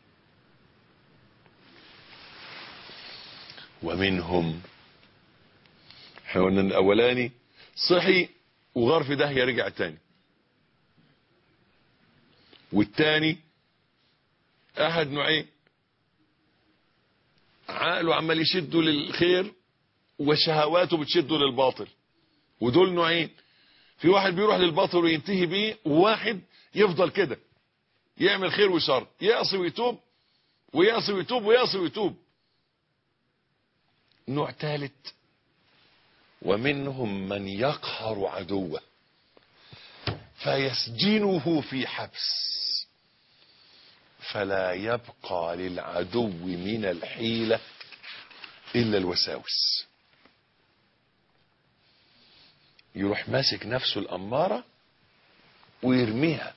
ومنهم، احنا قلنا الاولاني صحي وغار في داهيه رجع تاني، والتاني احد نوعين، عقله عمال يشده للخير وشهواته بتشده للباطل. ودول نوعين، في واحد بيروح للباطل وينتهي بيه، وواحد يفضل كده يعمل خير وشر، يعصي ويتوب ويعصي ويتوب ويعصي ويتوب. نوع ثالث، ومنهم من يقهر عدوه فيسجنه في حبس فلا يبقى للعدو من الحيلة إلا الوساوس. يروح ماسك نفسه الأمارة ويرميها،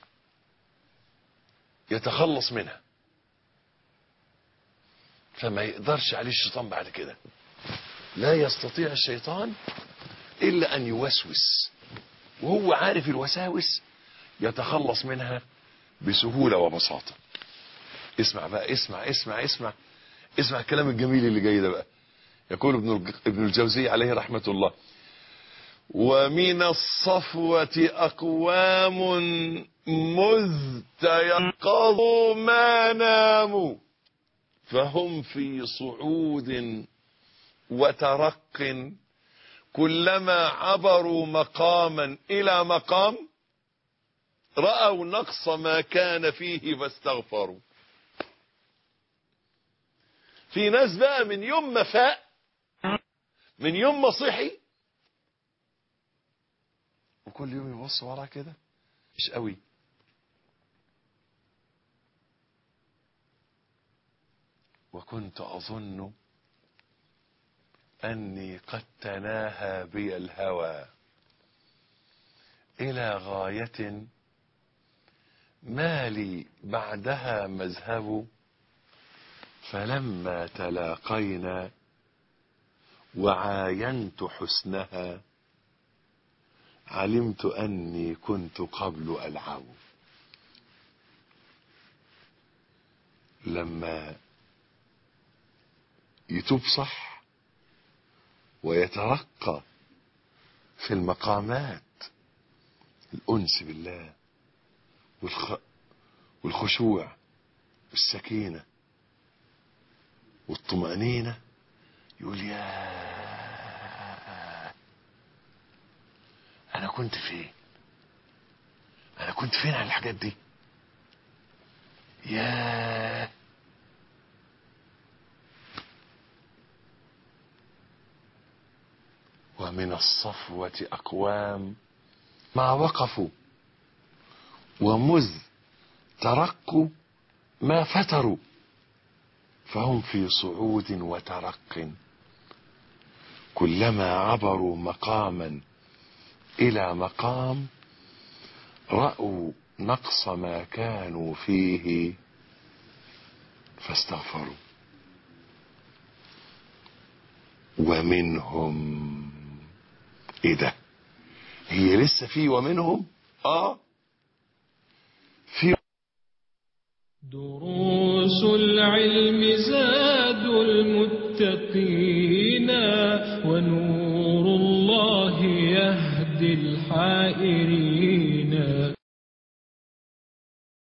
يتخلص منها، فما يقدرش عليه الشيطان بعد كده. لا يستطيع الشيطان إلا أن يوسوس، وهو عارف الوساوس يتخلص منها بسهولة وبساطة. اسمع بقى، اسمع الكلام الجميل اللي جاي ده بقى. يقول ابن الجوزي عليه رحمة الله: ومن الصفوة أقوام مذ تيقظوا ما ناموا فهم في صعود وترق كلما عبروا مقاما إلى مقام رأوا نقص ما كان فيه فاستغفروا. في ناس بقى من يوم ما فاق، من يوم ما صحي، وكل يوم يبص ورا كده مش قوي. وكنت أظن أني قد تناهى بي الهوى إلى غاية ما لي بعدها مذهب فلما تلاقينا وعاينت حسنها علمت أني كنت قبل ألعب. لما يتوب صح ويترقى في المقامات، الأنس بالله والخشوع والسكينة والطمأنينة، يقول يا أنا كنت فين، أنا كنت فين على الحاجات دي، يا ومن الصفوة أقوام ما وقفوا ومذ ترقوا ما فتروا فهم في صعود وترق كلما عبروا مقاما إلى مقام رأوا نقص ما كانوا فيه فاستغفروا. ومنهم. ايه ده؟ هي لسه في ومنهم؟ في. دروس العلم زاد المتقين ونور الله يهدي الحائرين.